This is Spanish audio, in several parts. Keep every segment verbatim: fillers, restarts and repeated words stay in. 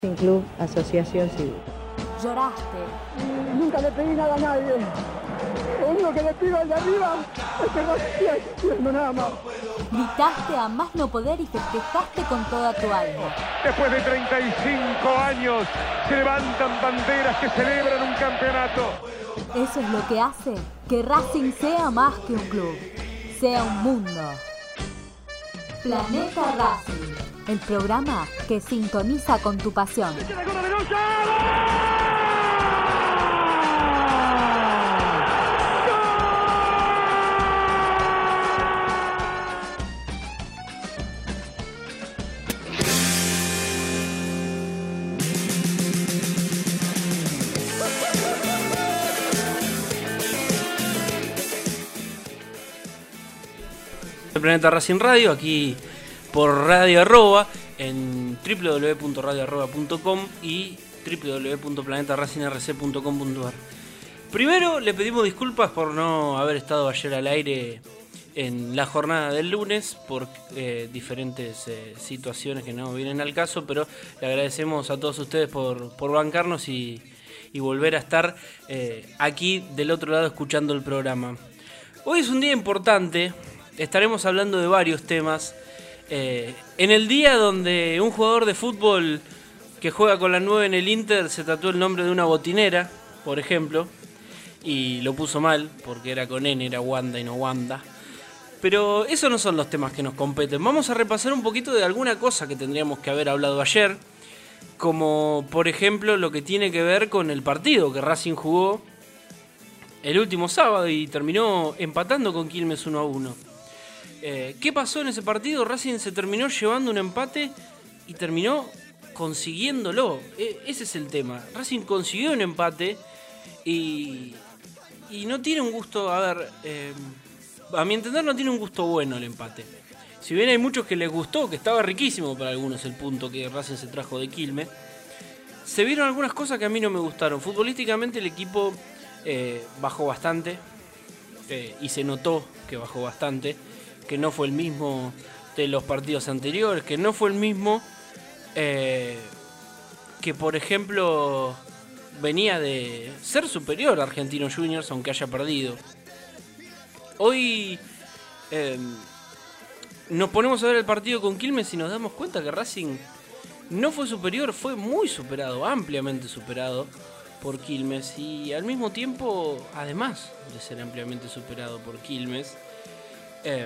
Racing Club, Asociación Civil. Lloraste. Nunca le pedí nada a nadie. Lo único que le pido al de arriba es que no siga existiendo nada más. Gritaste a más no poder y festejaste con toda tu alma. Después de treinta y cinco años se levantan banderas que celebran un campeonato. Eso es lo que hace que Racing sea más que un club, sea un mundo. Planeta Racing, el programa que sintoniza con tu pasión. El Planeta Racing Radio, aquí por Radio Arroba, en doble u doble u doble u punto radio arroba punto com y doble u doble u doble u punto planeta racing r c punto com punto a r. Primero le pedimos disculpas por no haber estado ayer al aire en la jornada del lunes por eh, diferentes eh, situaciones que no vienen al caso, pero le agradecemos a todos ustedes por, por bancarnos y, y volver a estar eh, aquí del otro lado escuchando el programa. Hoy es un día importante. Estaremos hablando de varios temas. Eh, en el día donde un jugador de fútbol que juega con la nueve en el Inter se tatuó el nombre de una botinera, por ejemplo, y lo puso mal porque era con N, era Wanda y no Wanda. Pero esos no son los temas que nos competen. Vamos a repasar un poquito de alguna cosa que tendríamos que haber hablado ayer, como por ejemplo lo que tiene que ver con el partido que Racing jugó el último sábado y terminó empatando con Quilmes uno a uno. Eh, ¿Qué pasó en ese partido? Racing se terminó llevando un empate y terminó consiguiéndolo. E- ese es el tema. Racing consiguió un empate y, y no tiene un gusto, a ver, eh, a mi entender no tiene un gusto bueno el empate. Si bien hay muchos que les gustó, que estaba riquísimo para algunos el punto que Racing se trajo de Quilmes, se vieron algunas cosas que a mí no me gustaron. Futbolísticamente el equipo eh, bajó bastante eh, y se notó que bajó bastante, que no fue el mismo de los partidos anteriores, que no fue el mismo eh, que, por ejemplo, venía de ser superior a Argentinos Juniors, aunque haya perdido. Hoy eh, nos ponemos a ver el partido con Quilmes y nos damos cuenta que Racing no fue superior, fue muy superado, ampliamente superado por Quilmes, y al mismo tiempo, además de ser ampliamente superado por Quilmes, eh,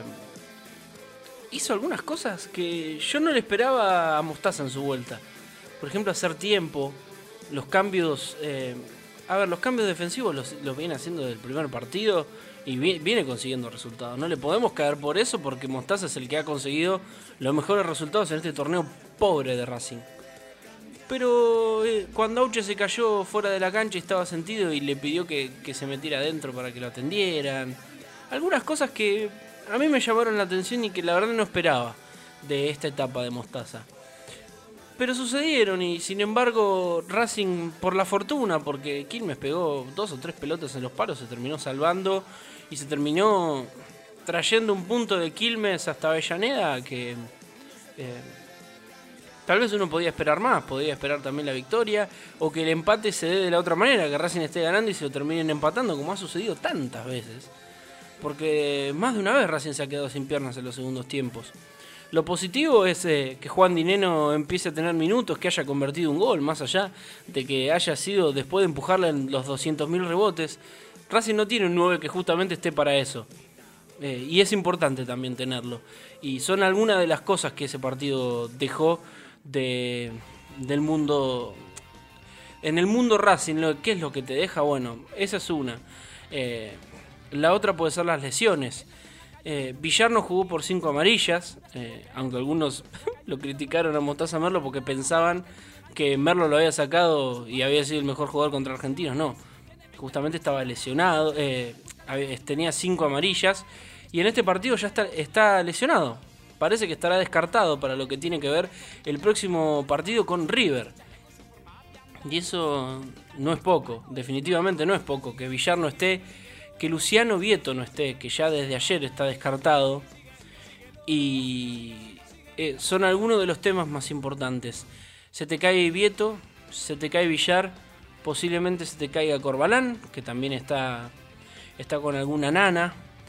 hizo algunas cosas que yo no le esperaba a Mostaza en su vuelta. Por ejemplo, hacer tiempo, los cambios, eh, a ver, los cambios defensivos los, los viene haciendo desde el primer partido y viene, viene consiguiendo resultados. No le podemos caer por eso porque Mostaza es el que ha conseguido los mejores resultados en este torneo pobre de Racing. Pero eh, cuando Auche se cayó fuera de la cancha y estaba sentido y le pidió que, que se metiera adentro para que lo atendieran. Algunas cosas que a mí me llamaron la atención y que la verdad no esperaba de esta etapa de Mostaza. Pero sucedieron y sin embargo Racing, por la fortuna, porque Quilmes pegó dos o tres pelotas en los palos, se terminó salvando y se terminó trayendo un punto de Quilmes hasta Avellaneda que eh, tal vez uno podía esperar más, podía esperar también la victoria o que el empate se dé de la otra manera, que Racing esté ganando y se lo terminen empatando como ha sucedido tantas veces. Porque más de una vez Racing se ha quedado sin piernas en los segundos tiempos. Lo positivo es eh, que Juan Dineno empiece a tener minutos, que haya convertido un gol, más allá de que haya sido después de empujarle en los doscientos mil rebotes. Racing no tiene un nueve que justamente esté para eso. Eh, y es importante también tenerlo. Y son algunas de las cosas que ese partido dejó de, del mundo. En el mundo Racing, ¿qué es lo que te deja? Bueno, esa es una. Eh, La otra puede ser las lesiones. Eh, Villar no jugó por cinco amarillas, eh, aunque algunos lo criticaron a Mostaza Merlo porque pensaban que Merlo lo había sacado y había sido el mejor jugador contra Argentinos. No, justamente estaba lesionado, eh, tenía cinco amarillas y en este partido ya está, está lesionado. Parece que estará descartado para lo que tiene que ver el próximo partido con River. Y eso no es poco, definitivamente no es poco, que Villar no esté, que Luciano Vieto no esté, que ya desde ayer está descartado. Y eh, son algunos de los temas más importantes. se te cae Vieto, se te cae Villar, posiblemente se te caiga Corbalán, que también está, está con alguna nana.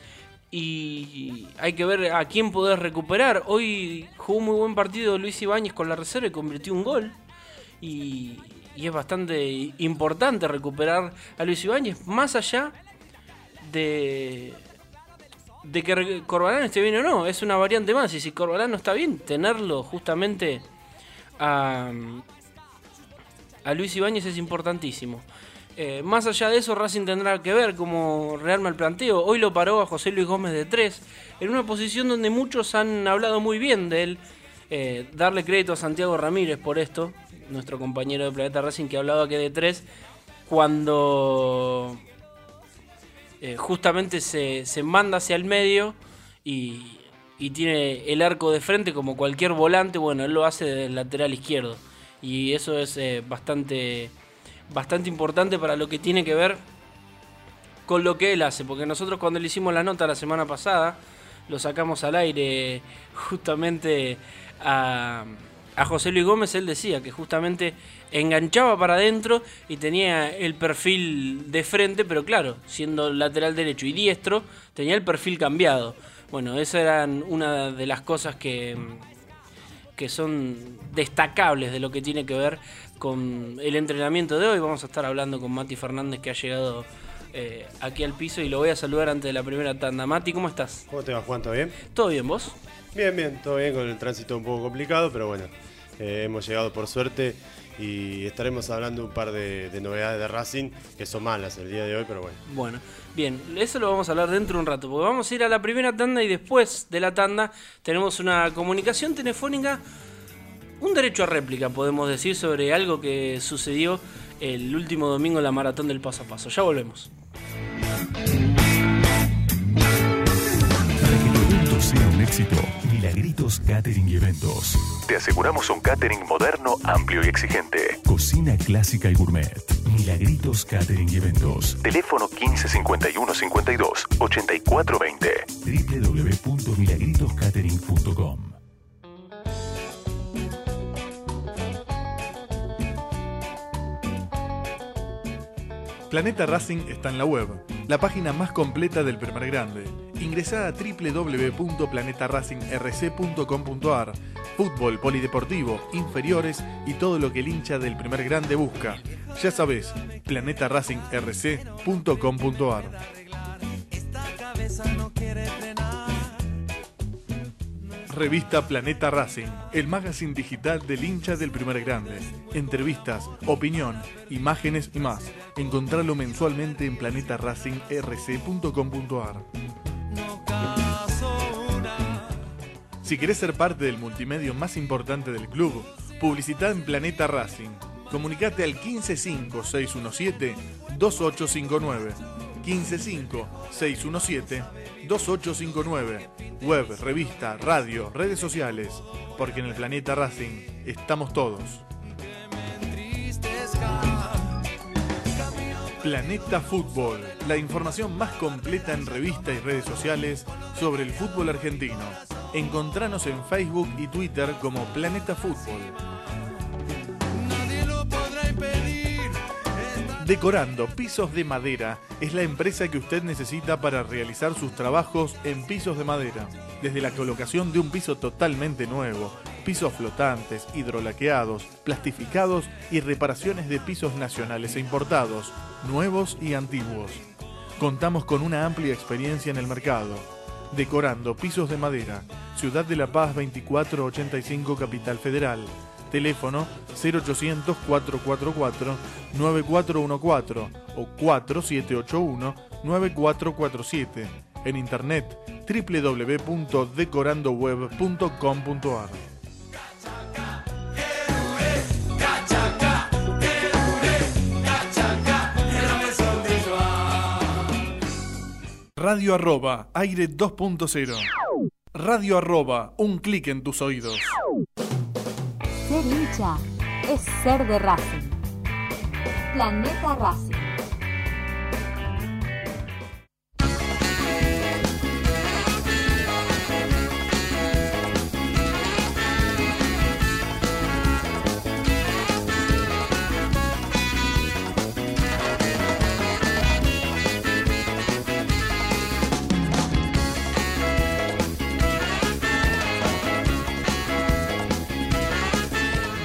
Y hay que ver a quién podés recuperar. Hoy jugó un muy buen partido Luis Ibáñez con la reserva y convirtió un gol. Y, y es bastante importante recuperar a Luis Ibáñez, más allá de, de que Corbalán esté bien o no. Es una variante más. Y si Corbalán no está bien, tenerlo justamente a, a Luis Ibáñez es importantísimo. Eh, más allá de eso, Racing tendrá que ver cómo rearma el planteo. Hoy lo paró a José Luis Gómez de tres, en una posición donde muchos han hablado muy bien de él. Eh, darle crédito a Santiago Ramírez por esto, nuestro compañero de Planeta Racing, que hablaba que de tres, cuando eh, justamente se, se manda hacia el medio y, y tiene el arco de frente como cualquier volante. Bueno, él lo hace del lateral izquierdo, y eso es eh, bastante... bastante importante para lo que tiene que ver con lo que él hace, porque nosotros cuando le hicimos la nota la semana pasada, lo sacamos al aire justamente a, a José Luis Gómez. Él decía que justamente enganchaba para adentro y tenía el perfil de frente, pero claro, siendo lateral derecho y diestro, tenía el perfil cambiado. Bueno, esa eran una de las cosas que, que son destacables de lo que tiene que ver con el entrenamiento de hoy. Vamos a estar hablando con Mati Fernández, que ha llegado eh, aquí al piso, y lo voy a saludar antes de la primera tanda. Mati, ¿cómo estás? ¿Cómo te va, Juan? ¿Todo bien? ¿Todo bien, vos? Bien, bien, todo bien, con el tránsito un poco complicado, pero bueno, eh, hemos llegado por suerte y estaremos hablando un par de, de novedades de Racing, que son malas el día de hoy, pero bueno. Bueno, bien, eso lo vamos a hablar dentro de un rato, porque vamos a ir a la primera tanda y después de la tanda tenemos una comunicación telefónica. Un derecho a réplica, podemos decir, sobre algo que sucedió el último domingo en la maratón del Paso a Paso. Ya volvemos. Para que tu evento sea un éxito, Milagritos Catering y Eventos. Te aseguramos un catering moderno, amplio y exigente. Cocina clásica y gourmet. Milagritos Catering y Eventos. Teléfono quince cincuenta y uno cincuenta y dos ochenta y cuatro veinte. doble u doble u doble u punto milagritos catering punto com. Planeta Racing está en la web, la página más completa del Primer Grande. Ingresá a doble u doble u doble u punto planeta racing r c punto com punto a r. Fútbol, polideportivo, inferiores y todo lo que el hincha del Primer Grande busca. Ya sabés, planeta racing r c punto com punto a r. Revista Planeta Racing, el magazine digital del hincha del Primer Grande. Entrevistas, opinión, imágenes y más. Encontralo mensualmente en planeta racing r c punto com punto a r. Si querés ser parte del multimedio más importante del club, publicitá en Planeta Racing. Comunicate al quince cinco seis uno siete dos ocho cinco nueve. quince cinco seis uno siete dos ocho cinco nueve. Web, revista, radio, redes sociales. Porque en el Planeta Racing estamos todos. Planeta Fútbol, la información más completa en revista y redes sociales sobre el fútbol argentino. Encontranos en Facebook y Twitter como Planeta Fútbol. Decorando Pisos de Madera es la empresa que usted necesita para realizar sus trabajos en pisos de madera. Desde la colocación de un piso totalmente nuevo, pisos flotantes, hidrolaqueados, plastificados y reparaciones de pisos nacionales e importados, nuevos y antiguos. Contamos con una amplia experiencia en el mercado. Decorando Pisos de Madera, Ciudad de la Paz veinticuatro ochenta y cinco, Capital Federal. Teléfono cero ochocientos cuatro cuatro cuatro nueve cuatro uno cuatro o cuatro siete ocho uno nueve cuatro cuatro siete. En internet doble u doble u doble u punto decorando web punto com punto a r. Radio Arroba, aire dos punto cero. Radio Arroba, un clic en tus oídos. Ser hincha es ser de Racing. Planeta Racing.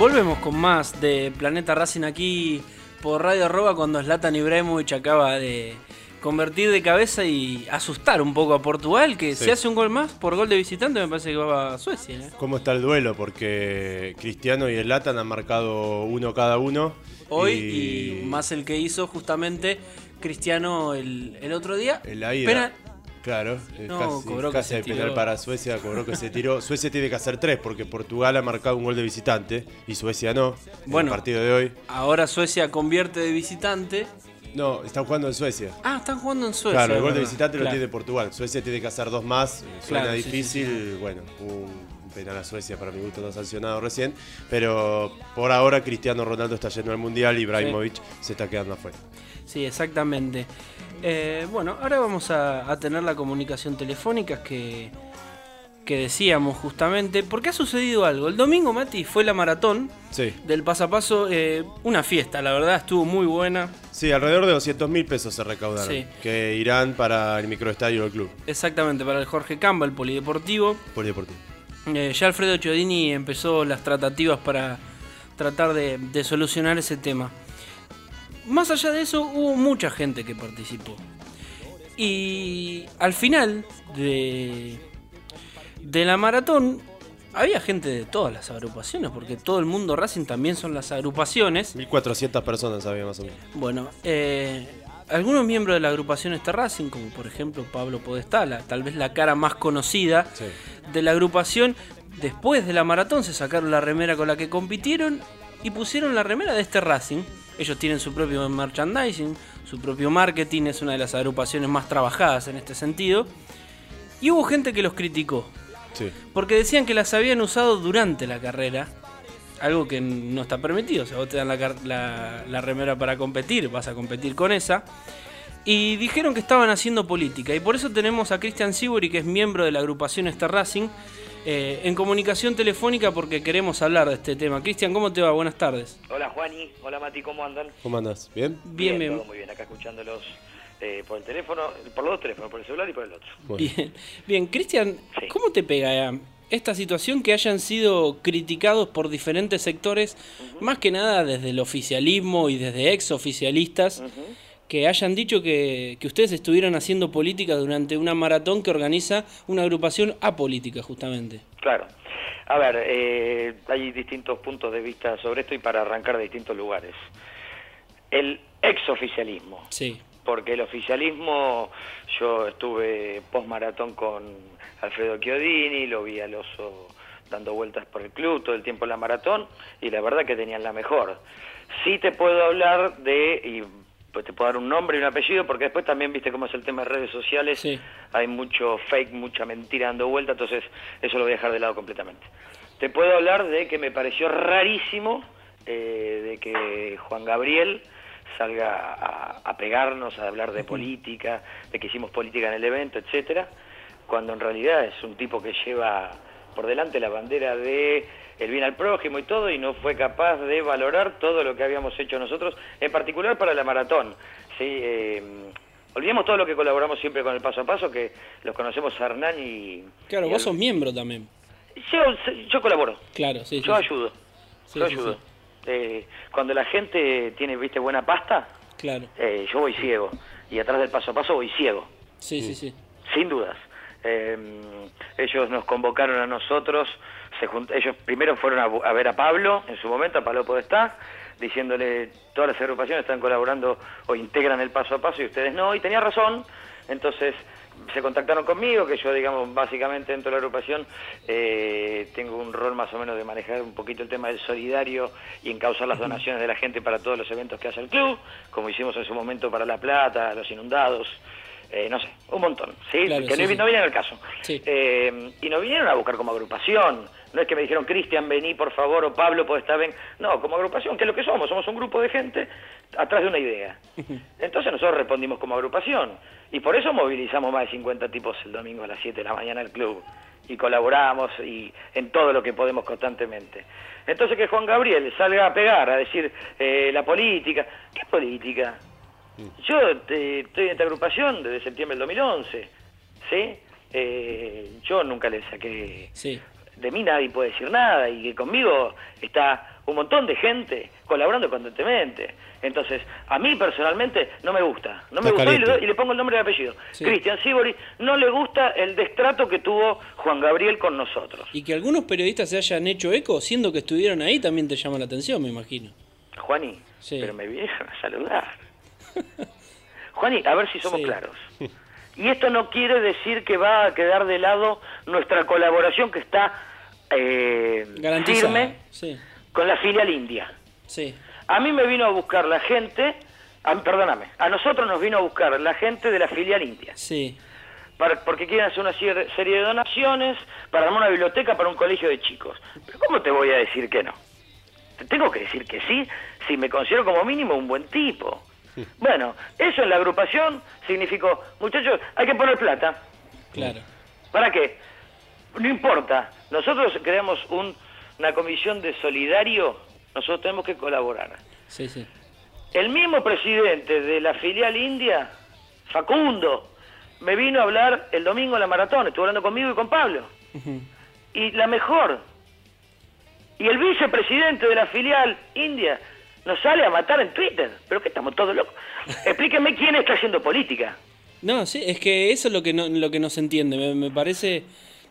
Volvemos con más de Planeta Racing aquí por Radio Arroba cuando Zlatan Ibrahimovic acaba de convertir de cabeza y asustar un poco a Portugal, que sí. Si hace un gol más por gol de visitante me parece que va a Suecia, ¿eh? ¿Cómo está el duelo? Porque Cristiano y Zlatan han marcado uno cada uno. Hoy y, y más el que hizo justamente Cristiano el, el otro día. El ida. Penal. Claro, no, casi, cobró casi de penal para Suecia, cobró que se tiró. Suecia tiene que hacer tres porque Portugal ha marcado un gol de visitante y Suecia no. Bueno, en el partido de hoy. Ahora Suecia convierte de visitante. No, están jugando en Suecia. Ah, están jugando en Suecia. Claro, el gol de visitante claro. lo tiene Portugal. Suecia tiene que hacer dos más. Suena claro, difícil. Sí, sí, sí. Bueno, un penal a Suecia para mi gusto no sancionado recién. Pero por ahora Cristiano Ronaldo está yendo al Mundial y Ibrahimovic sí. se está quedando afuera. Sí, exactamente. Eh, bueno, ahora vamos a, a tener la comunicación telefónica que, que decíamos justamente, porque ha sucedido algo. El domingo, Mati, fue la maratón sí. del paso a paso, eh, una fiesta, la verdad, estuvo muy buena. Sí, alrededor de doscientos mil pesos se recaudaron, sí. que irán para el microestadio del club. Exactamente, para el Jorge Camba, el polideportivo. Polideportivo. Eh, ya Alfredo Chiodini empezó las tratativas para tratar de, de solucionar ese tema. Más allá de eso, hubo mucha gente que participó. Y al final de, de la maratón, había gente de todas las agrupaciones, porque todo el mundo Racing también son las agrupaciones. mil cuatrocientas personas había más o menos. Bueno, eh, algunos miembros de la agrupación este Racing, como por ejemplo Pablo Podestá, la, tal vez la cara más conocida sí. de la agrupación, después de la maratón se sacaron la remera con la que compitieron y pusieron la remera de este Racing. Ellos tienen su propio merchandising, su propio marketing, es una de las agrupaciones más trabajadas en este sentido. Y hubo gente que los criticó, sí. porque decían que las habían usado durante la carrera, algo que no está permitido. O sea, vos te dan la, la, la remera para competir, vas a competir con esa. Y dijeron que estaban haciendo política, y por eso tenemos a Cristian Sibori, que es miembro de la agrupación este Racing, Eh, en comunicación telefónica porque queremos hablar de este tema. Cristian, ¿cómo te va? Buenas tardes. Hola Juani, hola Mati, ¿cómo andan? ¿Cómo andas? ¿Bien? Bien, bien. Todo muy bien, acá escuchándolos eh, por el teléfono, por los dos teléfonos, por el celular y por el otro. Bueno. Bien, bien. Cristian, sí. ¿cómo te pega esta situación que hayan sido criticados por diferentes sectores, uh-huh. más que nada desde el oficialismo y desde ex oficialistas, uh-huh. que hayan dicho que, que ustedes estuvieron haciendo política durante una maratón que organiza una agrupación apolítica, justamente? Claro. A ver, eh, hay distintos puntos de vista sobre esto y para arrancar de distintos lugares. El exoficialismo. Sí. Porque el oficialismo, yo estuve post-maratón con Alfredo Chiodini, lo vi al Oso dando vueltas por el club todo el tiempo en la maratón, y la verdad que tenían la mejor. Sí te puedo hablar de... Y, pues te puedo dar un nombre y un apellido, porque después también viste cómo es el tema de redes sociales, sí. hay mucho fake, mucha mentira dando vuelta, entonces eso lo voy a dejar de lado completamente. Te puedo hablar de que me pareció rarísimo eh, de que Juan Gabriel salga a, a pegarnos, a hablar de política, de que hicimos política en el evento, etcétera, cuando en realidad es un tipo que lleva por delante la bandera de el bien al prójimo y todo, y no fue capaz de valorar todo lo que habíamos hecho nosotros, en particular para la maratón. ¿Sí? Eh, olvidemos todo lo que colaboramos siempre con el paso a paso, que los conocemos a Hernán y... Claro, y vos al... sos miembro también. Yo, yo colaboro. Claro, sí. Yo sí, ayudo. Sí, yo sí, ayudo. Sí. Eh, cuando la gente tiene, viste, buena pasta, claro. eh, yo voy ciego. Y atrás del paso a paso voy ciego. Sí, sí, sí. Sin dudas. Eh, ellos nos convocaron a nosotros, se junt... ellos primero fueron a, a ver a Pablo, en su momento, a Pablo Podestá, diciéndole todas las agrupaciones están colaborando o integran el paso a paso y ustedes no, y tenía razón. Entonces se contactaron conmigo, que yo, digamos, básicamente dentro de la agrupación eh, tengo un rol más o menos de manejar un poquito el tema del solidario y encauzar las donaciones de la gente para todos los eventos que hace el club, como hicimos en su momento para La Plata, los inundados, eh, no sé, un montón, ¿sí? Claro, que sí, no, sí. no viene al caso. Sí. Eh, y nos vinieron a buscar como agrupación. No es que me dijeron, Cristian, vení por favor, o Pablo, podés estar, ven. No, como agrupación, que es lo que somos, somos un grupo de gente atrás de una idea. Entonces nosotros respondimos como agrupación, y por eso movilizamos más de cincuenta tipos el domingo a las siete de la mañana al club, y colaboramos y en todo lo que podemos constantemente. Entonces que Juan Gabriel salga a pegar, a decir eh, la política. ¿Qué política? Yo te, estoy en esta agrupación desde septiembre del dos mil once, ¿sí? Eh, yo nunca le saqué... Sí. De mí nadie puede decir nada, y que conmigo está un montón de gente colaborando constantemente. Entonces, a mí personalmente no me gusta. No me Está gustó y le, caliente. doy- y le pongo el nombre y el apellido. Sí. Cristian Sibori, no le gusta el destrato que tuvo Juan Gabriel con nosotros. Y que algunos periodistas se hayan hecho eco, siendo que estuvieron ahí, también te llama la atención, me imagino. Juani, Sí. pero me vinieron a saludar. Juani, a ver si somos Sí. claros. Y esto no quiere decir que va a quedar de lado nuestra colaboración que está eh, Garantizada. firme Sí, con la filial india. sí. A mí me vino a buscar la gente, a, perdóname, a nosotros nos vino a buscar la gente de la filial india. Sí, Para, porque quieren hacer una cier- serie de donaciones para armar una biblioteca para un colegio de chicos. Pero ¿cómo te voy a decir que no? Te tengo que decir que sí, si me considero como mínimo un buen tipo. Bueno, eso en la agrupación significó, muchachos, hay que poner plata. claro. ¿Para qué? No importa, nosotros creamos un- una comisión de solidario, nosotros tenemos que colaborar. Sí, sí. El mismo presidente de la filial india, Facundo, me vino a hablar el domingo en la maratón, estuvo hablando conmigo y con Pablo. Ujú. Y la mejor. Y el vicepresidente de la filial india nos sale a matar en Twitter. Pero que estamos todos locos. Explíqueme quién está haciendo política. No, sí, es que eso es lo que no, lo que no se entiende. Me, me parece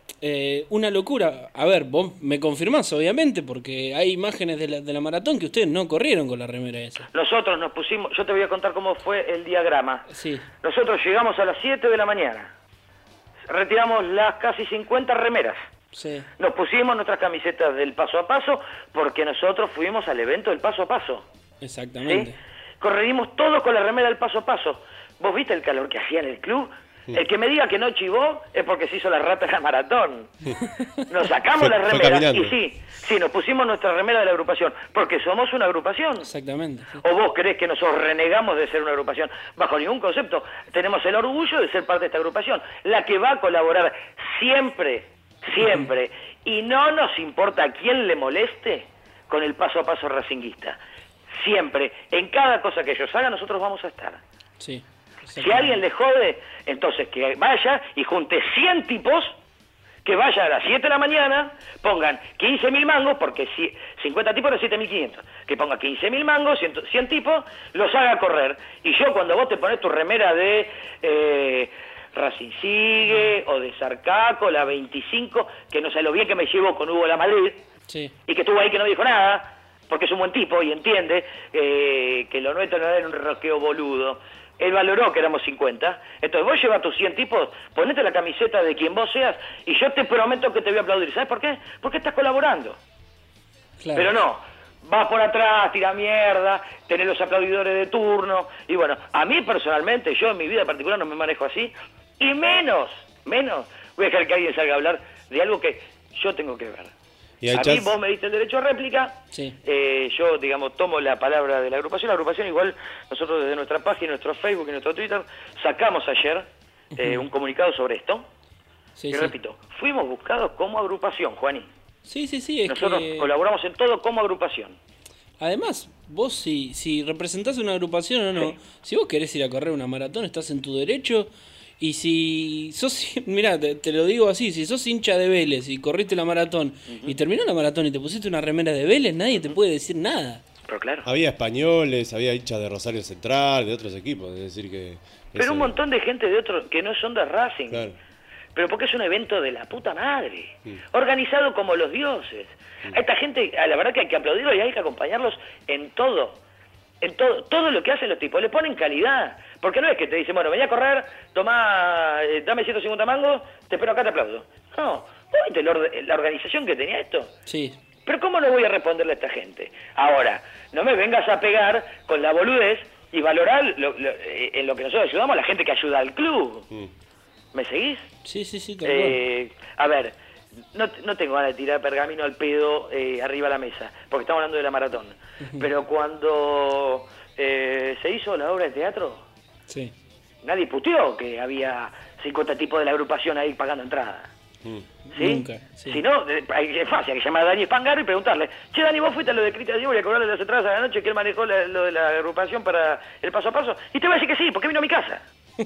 eh, una locura. A ver, vos me confirmás, obviamente, porque hay imágenes de la, de la maratón que ustedes no corrieron con la remera esa. Nosotros nos pusimos, yo te voy a contar cómo fue el diagrama. Sí, Nosotros llegamos a las siete de la mañana. Retiramos las casi cincuenta remeras. sí, Nos pusimos nuestras camisetas del paso a paso porque nosotros fuimos al evento del paso a paso. exactamente. ¿Sí? Corrimos todos con la remera del paso a paso. ¿Vos viste el calor que hacía en el club? El que me diga que no chivó es porque se hizo la rata en la maratón. Nos sacamos Fue- las fue remeras caminando. y sí, sí, nos pusimos nuestra remera de la agrupación porque somos una agrupación. Exactamente. sí. ¿O vos creés que nosotros renegamos de ser una agrupación? Bajo ningún concepto. Tenemos el orgullo de ser parte de esta agrupación, la que va a colaborar siempre, siempre. Y no nos importa a quién le moleste con el paso a paso racinguista. Siempre, en cada cosa que ellos hagan, nosotros vamos a estar. Sí. Si a alguien le jode, entonces que vaya y junte cien tipos, que vaya a las siete de la mañana, pongan quince mil mangos, porque si, cincuenta tipos eran siete mil quinientos, que ponga quince mil mangos, cien, cien tipos, los haga correr. Y yo cuando vos te pones tu remera de eh, Racing Sigue, o de Sarcaco, la veinticinco, que no sé lo bien que me llevo con Hugo Lamadrid, Sí. y que estuvo ahí que no dijo nada, porque es un buen tipo y entiende eh, que lo nuestro no era un roqueo boludo. Él valoró que éramos cincuenta. Entonces vos llevas tus cien tipos, ponete la camiseta de quien vos seas y yo te prometo que te voy a aplaudir. ¿Sabes por qué? Porque estás colaborando. Claro. Pero no, vas por atrás, tira mierda, tenés los aplaudidores de turno. Y bueno, a mí personalmente, yo en mi vida particular no me manejo así. Y menos, menos, voy a dejar que alguien salga a hablar de algo que yo tengo que ver. Y hay A mí chance- vos me diste el derecho a réplica, Sí. eh, yo, digamos, tomo la palabra de la agrupación. La agrupación igual, nosotros desde nuestra página, nuestro Facebook y nuestro Twitter, sacamos ayer eh, un comunicado sobre esto. Sí, y sí. repito, fuimos buscados como agrupación, Juaní. Sí, sí, sí, es Nosotros que... colaboramos en todo como agrupación. Además, vos si, si representás una agrupación o no, Sí. si vos querés ir a correr una maratón, estás en tu derecho. Y si sos, mirá, te, te lo digo así, si sos hincha de Vélez y corriste la maratón y terminó la maratón y te pusiste una remera de Vélez, nadie te puede decir nada. Pero claro. Había españoles, había hinchas de Rosario Central, de otros equipos, es decir que... Pero ese- un montón de gente de otros que no son de Racing. Claro. Pero porque es un evento de la puta madre. Mm. Organizado como los dioses. A esta gente, a la verdad que hay que aplaudirlos y hay que acompañarlos en todo. En todo, todo lo que hacen los tipos. Le ponen calidad. Porque no es que te dicen, bueno, vení a correr, tomá, eh, dame ciento cincuenta mangos, te espero acá, te aplaudo. No. ¿Vos viste la, or- la organización que tenía esto? Sí, Pero ¿cómo no voy a responderle a esta gente? Ahora, no me vengas a pegar con la boludez y valorar lo- lo- eh, en lo que nosotros ayudamos a la gente que ayuda al club. Mm. ¿Me seguís? sí, sí, sí, tal cual. Eh, a ver, no, no tengo ganas de tirar pergamino al pedo eh, arriba de la mesa, porque estamos hablando de la maratón. Pero cuando eh, se hizo la obra de teatro, Sí. nadie puteó que había cincuenta tipos de la agrupación ahí pagando entrada. Mm. ¿Sí? Nunca, sí. Si no, eh, hay- es fácil, hay que llamar a Dani Spangaro y preguntarle, che, Dani, vos fuiste a lo de Cristian Sibori a cobrarle las entradas a la noche que él manejó la- lo de la agrupación para el paso a paso, y te va a decir que sí, porque vino a mi casa.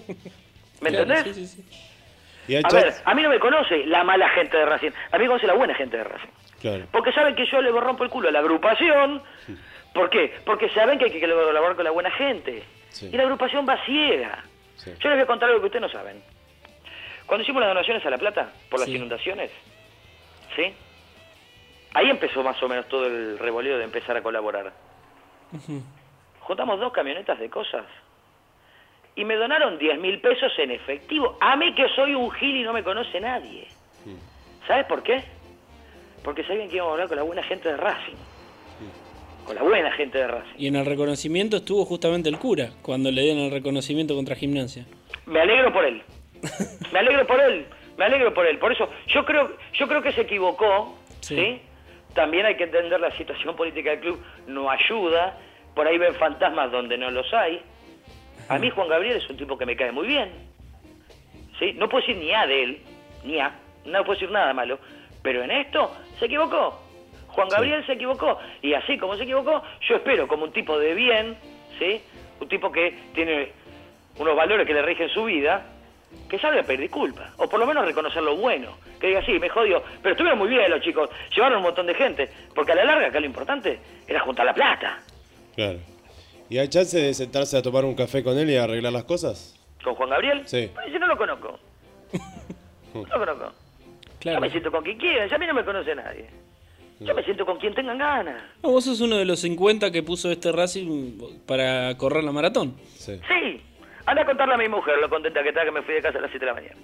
¿Me Claro, entendés? sí, sí, sí. Y hay A ver, chance- a mí no me conoce la mala gente de Racing, a mí me conoce la buena gente de Racing. Claro. Porque saben que yo le rompo el culo a la agrupación. ¿Por qué? Porque saben que hay que colaborar con la buena gente. Sí. Y la agrupación va ciega. Sí. Yo les voy a contar algo que ustedes no saben. Cuando hicimos las donaciones a La Plata por las Sí. inundaciones, ¿sí? Ahí empezó más o menos todo el revoleo de empezar a colaborar. Ujú. Juntamos dos camionetas de cosas y me donaron diez mil pesos en efectivo. A mí que soy un gil y no me conoce nadie. ¿Sabes por qué? Porque sabían que íbamos a hablar con la buena gente de Racing. Con la buena gente de Racing. Y en el reconocimiento estuvo justamente el cura, cuando le dieron el reconocimiento contra Gimnasia. Me alegro por él. Me alegro por él. Me alegro por él. Por eso, yo creo, yo creo que se equivocó, Sí. ¿sí? También hay que entender la situación política del club. No ayuda. Por ahí ven fantasmas donde no los hay. A mí Juan Gabriel es un tipo que me cae muy bien. ¿Sí? No puedo decir ni A de él, ni A. No puedo decir nada malo. Pero en esto se equivocó. Juan Gabriel sí. se equivocó. Y así como se equivocó, yo espero como un tipo de bien, ¿sí? Un tipo que tiene unos valores que le rigen su vida, que salga a pedir disculpas. O por lo menos reconocer lo bueno. Que diga, sí, me jodió. Pero estuvieron muy bien los chicos. Llevaron un montón de gente. Porque a la larga acá lo importante era juntar la plata. Claro. ¿Y hay chance de sentarse a tomar un café con él y arreglar las cosas? ¿Con Juan Gabriel? Sí. Pues si no lo conozco. No lo conozco. Claro. Yo me siento con quien quiera. Ya a mí no me conoce nadie. Yo me siento con quien tengan ganas. No, vos sos uno de los cincuenta que puso este Racing para correr la maratón. Sí. Sí. Anda a contarle a mi mujer lo contenta que está que me fui de casa a las siete de la mañana.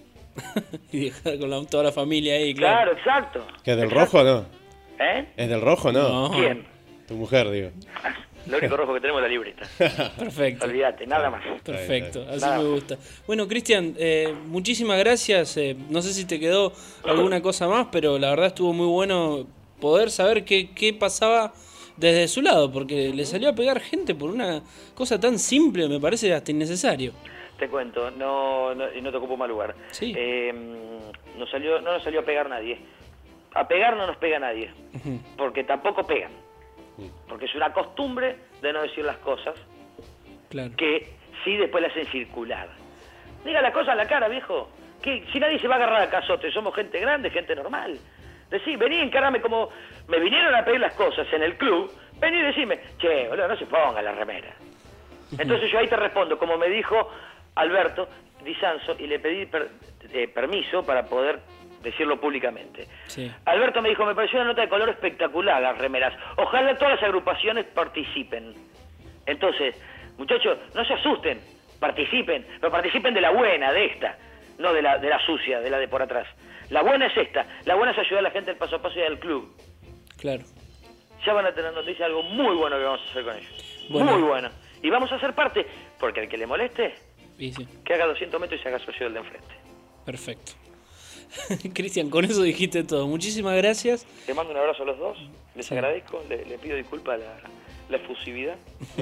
Y dejar con la- toda la familia ahí, claro. Claro, exacto. ¿Que es del Exacto. rojo o no? ¿Eh? ¿Es del rojo no? No. ¿Quién? Tu mujer, digo. Lo único rojo que tenemos es la libreta. Perfecto. Olvídate, nada más. Perfecto, así Nada me más. gusta. Bueno, Cristian, eh, muchísimas gracias. eh, no sé si te quedó alguna cosa más, pero la verdad estuvo muy bueno poder saber qué, qué pasaba desde su lado, porque le salió a pegar gente por una cosa tan simple, me parece hasta innecesario. Te cuento, no, no, y no te ocupo mal lugar. Sí. Eh, no, salió, no nos salió a pegar nadie. A pegar no nos pega nadie, Ujú. porque tampoco pegan. Porque es una costumbre de no decir las cosas Claro. que sí después las hacen circular. Diga las cosas a la cara, viejo. Que si nadie se va a agarrar a cazote, somos gente grande, gente normal. Decí, vení, encárame como me vinieron a pedir las cosas en el club, vení y decime, che, boludo, no se ponga la remera. Entonces yo ahí te respondo, como me dijo Alberto Di Sanso, y le pedí per- eh, permiso para poder decirlo públicamente. Sí. Alberto me dijo, me pareció una nota de color espectacular las remeras. Ojalá todas las agrupaciones participen. Entonces, muchachos, no se asusten, participen, pero participen de la buena, de esta, no de la, de la sucia, de la de por atrás. La buena es esta, la buena es ayudar a la gente del paso a paso y al club. Claro. Ya van a tener noticias de algo muy bueno que vamos a hacer con ellos. Bueno. Muy bueno. Y vamos a ser parte, porque al que le moleste, Y sí, que haga doscientos metros y se haga socio del de enfrente. perfecto. Cristian, con eso dijiste todo. Muchísimas gracias. Te mando un abrazo a los dos, les Sí. agradezco, le, le pido disculpas a la, la efusividad.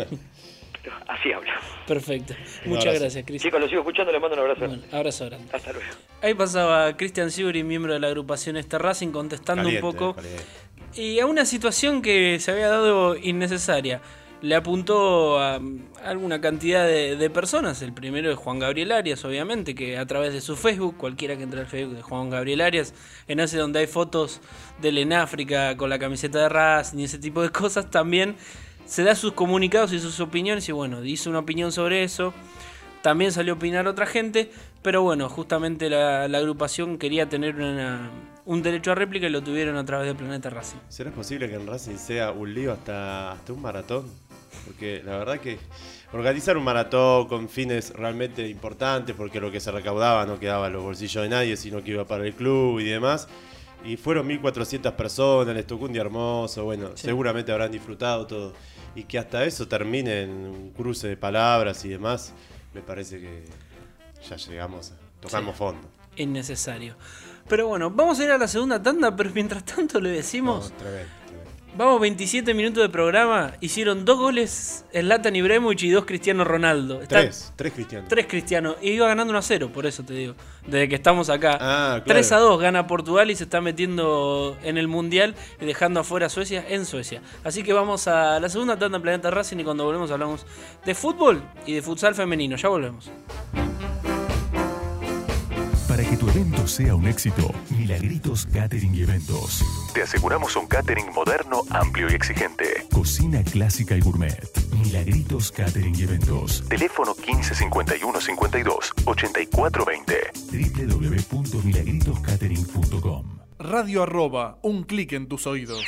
Pero así hablo. Perfecto. Un Muchas abrazo. gracias, Cristian. Chicos, los sigo escuchando, les mando un abrazo. Bueno, abrazo grande. Hasta luego. Ahí pasaba Cristian Sibori, miembro de la agrupación Este Racing, contestando Caliente, un poco. caliente. Y a una situación que se había dado innecesaria. Le apuntó a, a alguna cantidad de, de personas. El primero es Juan Gabriel Arias, obviamente, que a través de su Facebook, cualquiera que entre al Facebook de Juan Gabriel Arias, en ese donde hay fotos de él en África con la camiseta de Racing y ese tipo de cosas, también se da sus comunicados y sus opiniones. Y bueno, hizo una opinión sobre eso. También salió a opinar otra gente, pero bueno, justamente la, la agrupación quería tener una, un derecho a réplica y lo tuvieron a través de Planeta Racing. ¿Será posible que en Racing sea un lío hasta, hasta un maratón? Porque la verdad que organizar un maratón con fines realmente importantes, porque lo que se recaudaba no quedaba en los bolsillos de nadie, sino que iba para el club y demás. Y fueron mil cuatrocientas personas, les tocó un día hermoso, bueno, Sí. seguramente habrán disfrutado todo. Y que hasta eso termine en un cruce de palabras y demás, me parece que ya llegamos, tocamos Sí. fondo. Innecesario. Pero bueno, vamos a ir a la segunda tanda, pero mientras tanto le decimos... No, tremendo, tremendo. Vamos, veintisiete minutos de programa. Hicieron dos goles Zlatan Ibrahimovic y dos Cristiano Ronaldo. Está- Tres, tres cristianos. Tres Cristiano. Y iba ganando uno a cero, por eso te digo. Desde que estamos acá. Ah, claro. tres a dos gana Portugal y se está metiendo en el Mundial y dejando afuera a Suecia en Suecia. Así que vamos a la segunda tanda en Planeta Racing y cuando volvemos hablamos de fútbol y de futsal femenino. Ya volvemos. Para que tu evento sea un éxito, Milagritos Catering y Eventos. Te aseguramos un catering moderno, amplio y exigente. Cocina clásica y gourmet. Milagritos Catering y Eventos. Teléfono quince cincuenta y uno cincuenta y dos ochenta y cuatro veinte. doble u doble u doble u punto milagritos catering punto com. Radio Arroba, un clic en tus oídos.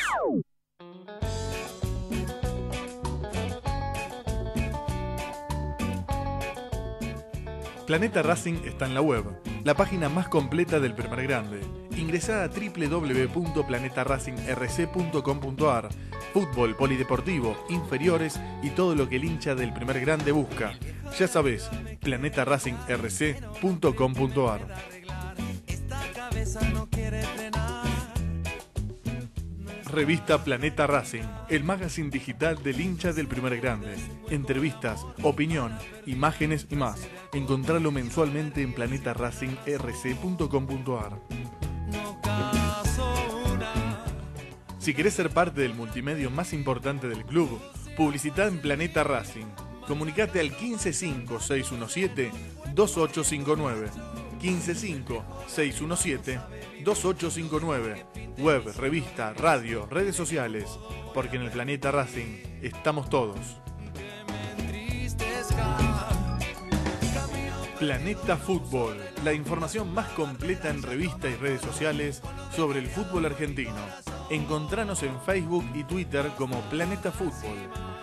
Planeta Racing está en la web, la página más completa del Primer Grande. Ingresá a doble u doble u doble u punto planeta racing r c punto com punto a r. Fútbol, polideportivo, inferiores y todo lo que el hincha del Primer Grande busca. Ya sabés, planeta racing r c punto com punto a r. Revista Planeta Racing, el magazine digital del hincha del Primer Grande. Entrevistas, opinión, imágenes y más. Encontralo mensualmente en planeta racing r c punto com punto a r. Si querés ser parte del multimedio más importante del club, publicitá en Planeta Racing. Comunicate al quince cinco seis uno siete dos ocho cinco nueve. quince cinco seis uno siete dos ocho cinco nueve. Web, revista, radio, redes sociales. Porque en el Planeta Racing estamos todos. Planeta Fútbol, la información más completa en revista y redes sociales sobre el fútbol argentino. Encontranos en Facebook y Twitter como Planeta Fútbol.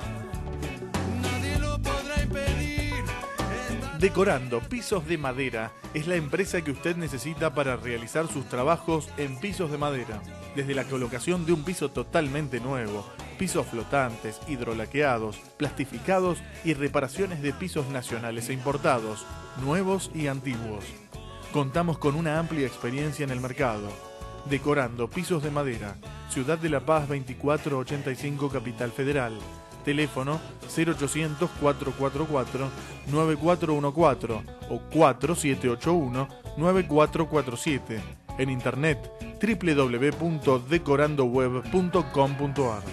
Decorando Pisos de Madera es la empresa que usted necesita para realizar sus trabajos en pisos de madera. Desde la colocación de un piso totalmente nuevo, pisos flotantes, hidrolaqueados, plastificados y reparaciones de pisos nacionales e importados, nuevos y antiguos. Contamos con una amplia experiencia en el mercado. Decorando Pisos de Madera, Ciudad de la Paz veinticuatro ochenta y cinco, Capital Federal. Teléfono cero ochocientos cuatro cuatro cuatro nueve cuatro uno cuatro o cuatro siete ocho uno nueve cuatro cuatro siete. En internet doble u doble u doble u punto decorando web punto com punto a r.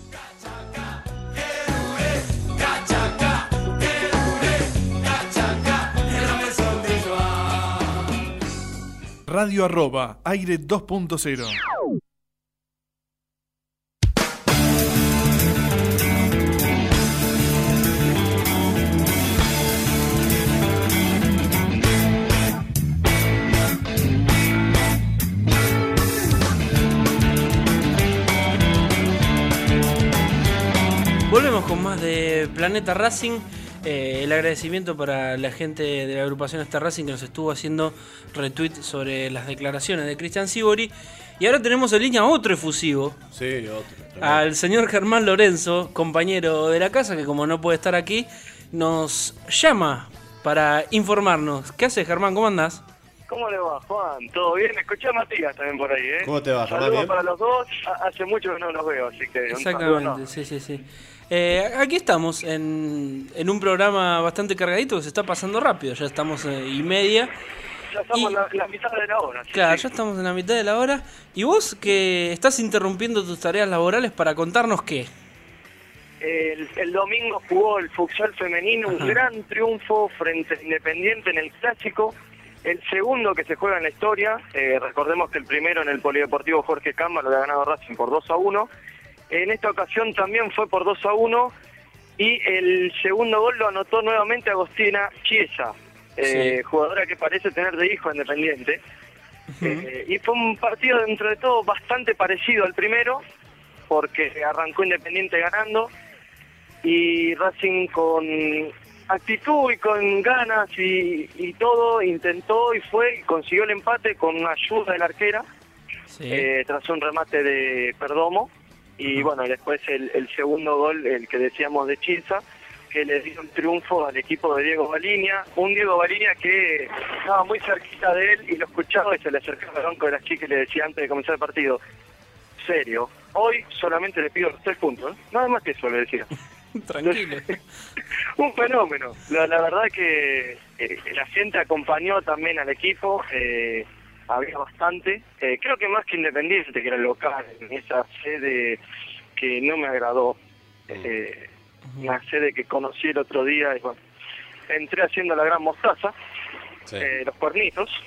Radio Arroba, aire dos punto cero. Volvemos con más de Planeta Racing. Eh, el agradecimiento para la gente de la agrupación Star Racing que nos estuvo haciendo retweet sobre las declaraciones de Cristian Sibori. Y ahora tenemos en línea otro efusivo. Sí, otro. Al señor Germán Lorenzo, compañero de la casa, que como no puede estar aquí, nos llama para informarnos. ¿Qué haces, Germán? ¿Cómo andás? ¿Cómo le va, Juan? ¿Todo bien? Escuché a Matías también por ahí, ¿eh? ¿Cómo te va, Germán? Saludos para los dos. Hace mucho que no los veo, así que... Exactamente, un no. sí, sí, sí. Eh, aquí estamos en, en un programa bastante cargadito que se está pasando rápido. Ya estamos eh, y media. Ya estamos y, en la, la mitad de la hora. Sí, claro, sí. ya estamos en la mitad de la hora. ¿Y vos que estás interrumpiendo tus tareas laborales para contarnos qué? El, el domingo jugó el futsal femenino, un Ajá. gran triunfo frente a Independiente en el Clásico. El segundo que se juega en la historia. Eh, recordemos que el primero en el Polideportivo Jorge Camba lo había ganado Racing por dos a uno. En esta ocasión también fue por dos a uno y el segundo gol lo anotó nuevamente Agostina Chiesa, eh, sí. jugadora que parece tener de hijo Independiente. Uh-huh. eh, y fue un partido dentro de todo bastante parecido al primero, porque arrancó Independiente ganando y Racing con actitud y con ganas y, y todo intentó y fue y consiguió el empate con una ayuda de la arquera, sí. eh, tras un remate de Perdomo. Y bueno, después el, el segundo gol, el que decíamos de Chiesa, que le dio un triunfo al equipo de Diego Baliña. Un Diego Baliña que estaba muy cerquita de él y lo escuchaba y se le acercaba al banco de las chicas y le decía antes de comenzar el partido: serio, hoy solamente le pido los tres puntos, ¿eh? Nada más que eso le decía. Tranquilo. Un fenómeno. La, la verdad que eh, la gente acompañó también al equipo. Eh, había bastante, eh, creo que más que Independiente, que era local, en esa sede que no me agradó, eh, una sede que conocí el otro día, y bueno, entré haciendo la gran mostaza, sí. eh, los cuernitos,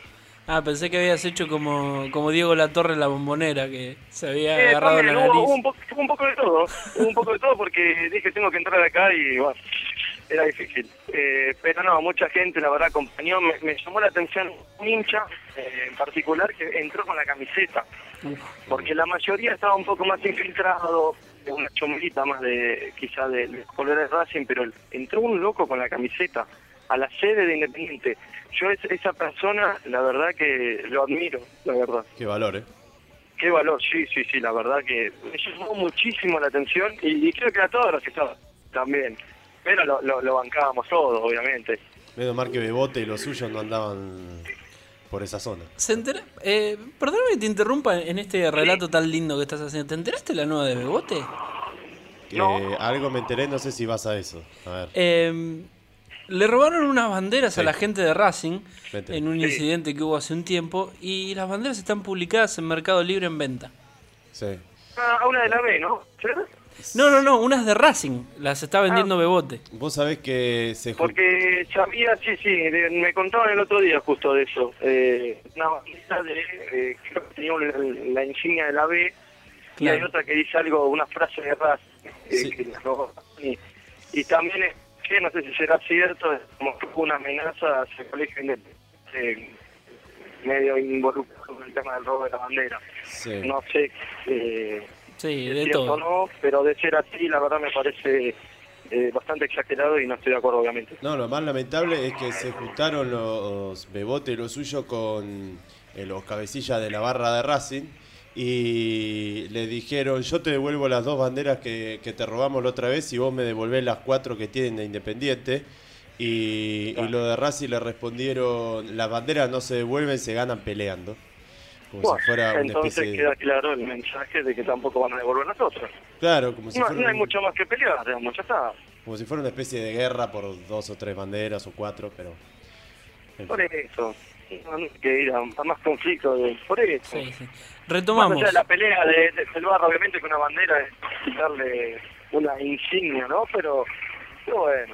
Ah, pensé que habías hecho como, como Diego Latorre en La Bombonera, que se había Eh, agarrado también, la hubo, nariz. hubo un, po- hubo un poco de todo, hubo un poco de todo porque dije tengo que entrar acá y bueno, era difícil. Eh, pero no, mucha gente la verdad acompañó, me, me llamó la atención un hincha eh, en particular que entró con la camiseta, porque la mayoría estaba un poco más infiltrado, una chombrita más de quizá de, de colores Racing, pero entró un loco con la camiseta a la sede de Independiente. Yo es, esa persona, la verdad que lo admiro, la verdad. Qué valor, ¿eh? Qué valor, sí, sí, sí, la verdad que me llamó muchísimo la atención y, y creo que a todos los que estaban también. Pero lo, lo, lo bancábamos todos, obviamente. Menos mal que Bebote y los suyos no andaban por esa zona. ¿Se entera? Eh, perdóname que te interrumpa en este relato tan lindo que estás haciendo. ¿Te enteraste de la nueva de Bebote? Que algo me enteré, no sé si vas a eso. A ver. Eh, le robaron unas banderas Sí. a la gente de Racing Vete. en un Sí. incidente que hubo hace un tiempo y las banderas están publicadas en Mercado Libre en venta. Sí. Ah, una de la B, ¿no? ¿Sí? No, no, no, unas de Racing. Las está vendiendo Ah. Bebote. Vos sabés que se ju- Porque sabía, sí, sí, de- me contaban el otro día justo de eso. Eh, una bandera de, eh, creo que tenía la, la insignia de la B, y Claro. hay otra que dice algo, una frase de Racing, eh, que la robó. y, y también es que, no sé si será cierto, es como que fue una amenaza hacia el colegio independiente, medio involucrado con el tema del robo de la bandera. Sí. No sé eh, Sí, si de es cierto todo. o no, pero de ser así, la verdad me parece eh, bastante exagerado y no estoy de acuerdo, obviamente. No, lo más lamentable es que se juntaron los Bebote y lo suyo con eh, los cabecillas de la barra de Racing y le dijeron, yo te devuelvo las dos banderas que, que te robamos la otra vez y vos me devolvés las cuatro que tienen de Independiente. Y, y lo de Racing le respondieron, las banderas no se devuelven, se ganan peleando. Como Bueno, si fuera una entonces especie de... queda claro el mensaje de que tampoco van a devolver nosotros. Claro, como si No, fuera no hay un- mucho más que pelear, digamos, ya está. como si fuera una especie de guerra por dos o tres banderas o cuatro, pero... en Por fin. eso. No hay que ir a, a más conflictos. de- Por eso. Sí, sí. Retomamos. Más allá de la pelea de, de- del barrio, obviamente que una bandera es darle una insignia, ¿no? Pero, pero bueno.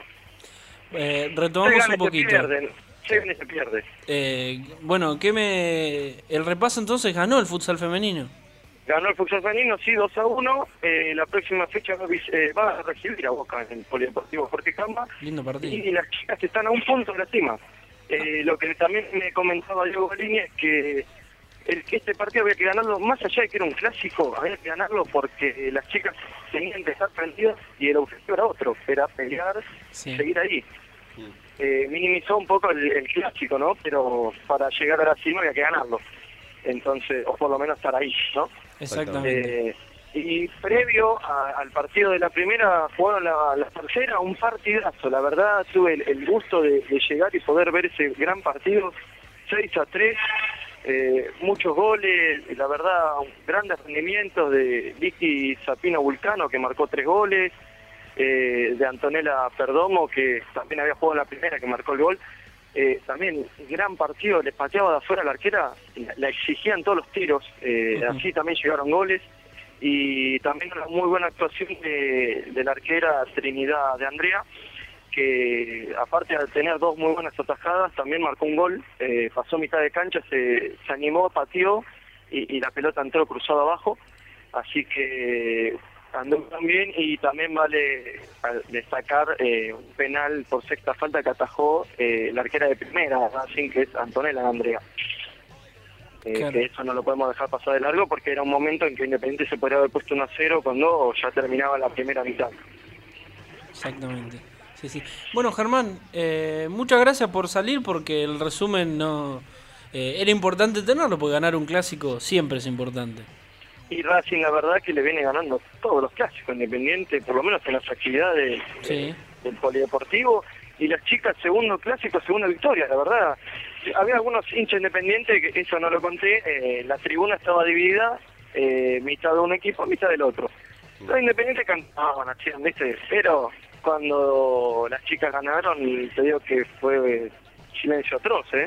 Eh, Se retomamos gana un y se poquito. pierden. Se gana y se pierde. Eh, bueno, ¿qué me... El repaso entonces ganó el futsal femenino. Ganó el futsal femenino, sí, dos a uno. Eh, la próxima fecha va a, vis- eh, va a recibir a Boca en el Polideportivo Jorge Camba. Lindo partido. Y las chicas están a un punto de la cima. Eh, lo que también me comentaba Diego Golini es que el que este partido había que ganarlo, más allá de que era un clásico, había que ganarlo porque las chicas tenían que estar prendidas y el objetivo era otro, era pelear, Sí. seguir ahí. Eh, minimizó un poco el, el clásico, ¿no? Pero para llegar a la cima había que ganarlo. Entonces, o por lo menos estar ahí, ¿no? Exactamente. Eh, y previo a- al partido de la primera, jugaron la, la tercera, un partidazo. La verdad, tuve el, el gusto de, de llegar y poder ver ese gran partido, seis a tres, eh, muchos goles, la verdad, grandes rendimientos de Vicky Zapina Vulcano, que marcó tres goles, eh, de Antonella Perdomo, que también había jugado en la primera, que marcó el gol. Eh, también gran partido, le pateaba de afuera a la arquera, la, la exigían todos los tiros, eh, Ujú. así también llegaron goles. Y también una muy buena actuación de, de la arquera Trinidad de Andrea, que aparte de tener dos muy buenas atajadas, también marcó un gol, eh, pasó mitad de cancha, se, se animó, pateó y, y la pelota entró cruzada abajo, así que andó también. Y también vale a- destacar eh, un penal por sexta falta que atajó eh, la arquera de primera, Racing, que es Antonella Andrea. Eh, Claro. que eso no lo podemos dejar pasar de largo porque era un momento en que Independiente se podría haber puesto uno a cero cuando ya terminaba la primera mitad. Exactamente. Sí, sí. Bueno, Germán, eh, muchas gracias por salir porque el resumen no... eh, era importante tenerlo porque ganar un clásico siempre es importante. Y Racing, la verdad, que le viene ganando todos los clásicos Independiente, por lo menos en las actividades Sí. del polideportivo. Y las chicas, segundo clásico, segunda victoria, la verdad. Había algunos hinchas Independientes, que eso no lo conté, eh, la tribuna estaba dividida, eh, mitad de un equipo, mitad del otro. Los Independientes cantaban, hacían, ¿viste? Pero cuando las chicas ganaron, te digo que fue silencio atroz, ¿eh?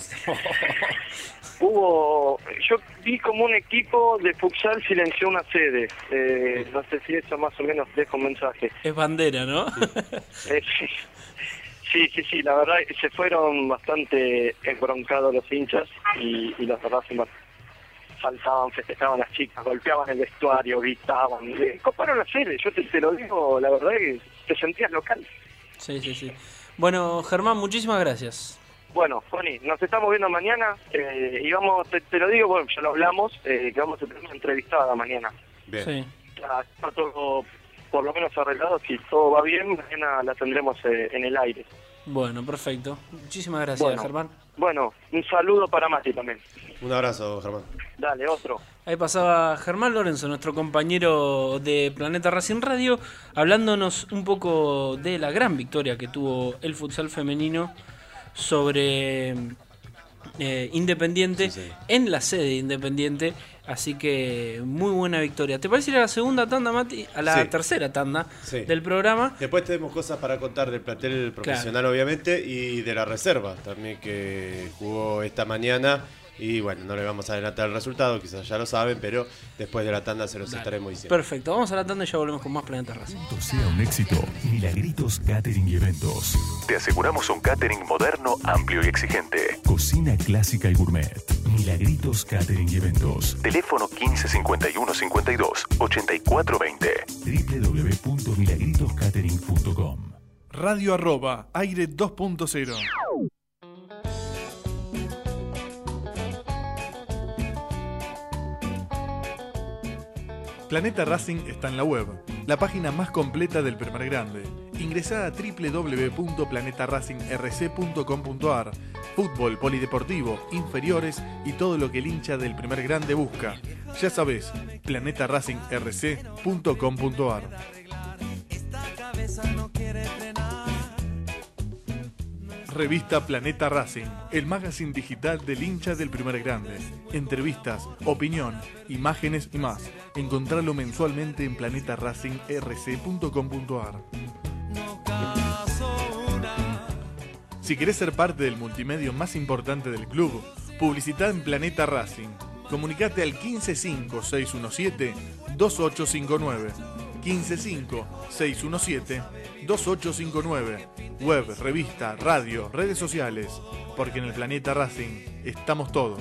Hubo, yo vi como un equipo de futsal silenció una sede. Eh, no sé si eso más o menos deja un mensaje. Es bandera, ¿no? Eh, sí, Sí, sí, sí, la verdad que se fueron bastante embroncados los hinchas y, y los de Racing saltaban, festejaban las chicas, golpeaban el vestuario, gritaban, eh, coparon la serie, yo te, te lo digo, la verdad que te sentías local. Sí, sí, sí. Bueno, Germán, muchísimas gracias. Bueno, Juani, nos estamos viendo mañana eh, y vamos, te, te lo digo, bueno, ya lo hablamos, eh, que vamos a tener una entrevistada mañana. Bien. Sí. Ya está todo por lo menos arreglado, si todo va bien, mañana la tendremos eh, en el aire. Bueno, perfecto. Muchísimas gracias, Bueno. Germán. Bueno, un saludo para Mati también. Un abrazo, Germán. Dale, otro. Ahí pasaba Germán Lorenzo, nuestro compañero de Planeta Racing Radio, hablándonos un poco de la gran victoria que tuvo el futsal femenino sobre eh, Independiente, Sí, sí. en la sede de Independiente. Así que muy buena victoria. ¿Te parece ir a la segunda tanda, Mati? A la Sí. tercera tanda Sí. del programa. Después tenemos cosas para contar del plantel profesional, obviamente, y de la reserva también que jugó esta mañana. Y bueno, no le vamos a adelantar el resultado, quizás ya lo saben, pero después de la tanda se los Dale. estaremos diciendo. Perfecto, vamos a la tanda y ya volvemos con más Planeta Racing. Sea un éxito, Milagritos Catering y Eventos. Te aseguramos un catering moderno, amplio y exigente. Cocina clásica y gourmet. Milagritos Catering y Eventos. Teléfono quince cincuenta y uno cincuenta y dos ochenta y cuatro veinte. doble u doble u doble u punto milagritos catering punto com. Radio Arroba, aire dos punto cero. Planeta Racing está en la web, la página más completa del Primer Grande. Ingresá a doble u doble u doble u punto planeta racing r c punto com punto a r. Fútbol, polideportivo, inferiores y todo lo que el hincha del Primer Grande busca. Ya sabés, planeta racing r c punto com punto a r. Revista Planeta Racing, el magazine digital del hincha del Primer Grande. Entrevistas, opinión, imágenes y más. Encontralo mensualmente en planeta racing r c punto com punto a r. Si querés ser parte del multimedio más importante del club, publicitá en Planeta Racing. Comunicate al quince cinco seis uno siete dos ocho cinco nueve. quince cinco seis uno siete dos ocho cinco nueve. Web, revista, radio, redes sociales. Porque en el Planeta Racing estamos todos.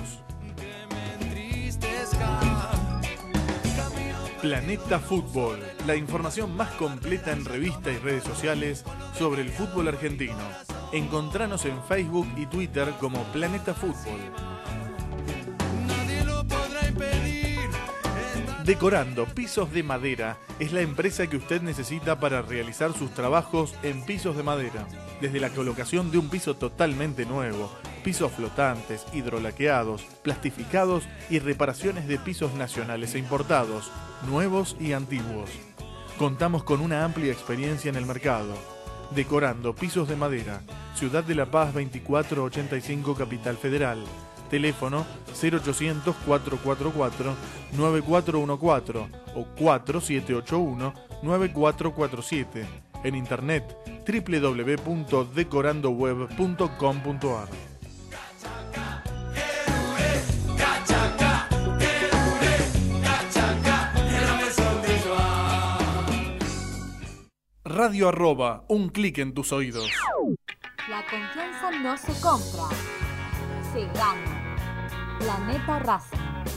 Planeta Fútbol, la información más completa en revista y redes sociales sobre el fútbol argentino. Encontranos en Facebook y Twitter como Planeta Fútbol. Decorando Pisos de Madera es la empresa que usted necesita para realizar sus trabajos en pisos de madera. Desde la colocación de un piso totalmente nuevo, pisos flotantes, hidrolaqueados, plastificados y reparaciones de pisos nacionales e importados, nuevos y antiguos. Contamos con una amplia experiencia en el mercado. Decorando Pisos de Madera, Ciudad de la Paz veinticuatro ochenta y cinco, Capital Federal. Teléfono cero ochocientos cuatro cuatro cuatro nueve cuatro uno cuatro o cuatro siete ocho uno nueve cuatro cuatro siete. En internet doble u doble u doble u punto decorando web punto com punto a r. Radio Arroba, un clic en tus oídos. La confianza no se compra, se gana. Planeta Racing.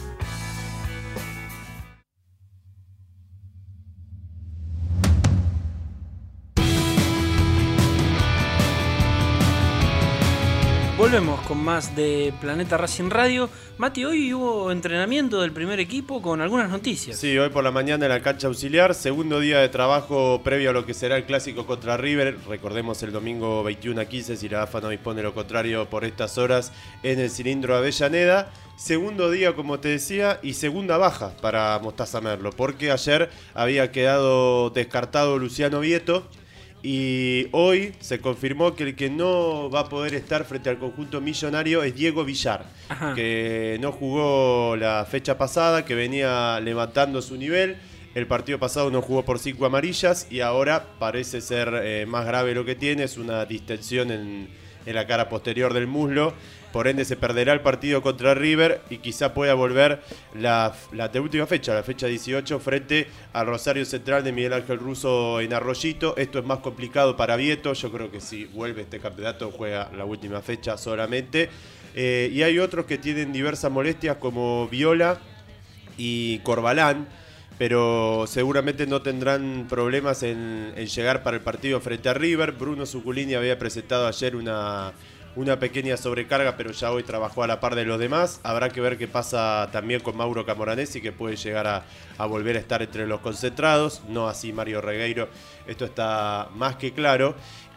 Volvemos con más de Planeta Racing Radio. Mati, hoy hubo entrenamiento del primer equipo con algunas noticias. Sí, hoy por la mañana en la cancha auxiliar, segundo día de trabajo previo a lo que será el clásico contra River. Recordemos el domingo veintiuno a quince, si la A F A no dispone lo contrario por estas horas, en el cilindro Avellaneda. Segundo día, como te decía, y segunda baja para Mostaza Merlo, porque ayer había quedado descartado Luciano Vieto. Y hoy se confirmó que el que no va a poder estar frente al conjunto millonario es Diego Villar, Ajá. que no jugó la fecha pasada, que venía levantando su nivel. El partido pasado no jugó por cinco amarillas y ahora parece ser eh, más grave lo que tiene, es una distensión en, en la cara posterior del muslo. Por ende se perderá el partido contra River y quizá pueda volver la, la última fecha, la fecha dieciocho, frente al Rosario Central de Miguel Ángel Russo en Arroyito. Esto es más complicado para Vieto, yo creo que si vuelve este campeonato juega la última fecha solamente. Eh, y hay otros que tienen diversas molestias como Viola y Corbalán, pero seguramente no tendrán problemas en, en llegar para el partido frente a River. Bruno Zuculini había presentado ayer una... una pequeña sobrecarga, pero ya hoy trabajó a la par de los demás. Habrá que ver qué pasa también con Mauro Camoranesi, que puede llegar a, a volver a estar entre los concentrados. No así Mario Regueiro, esto está más que claro.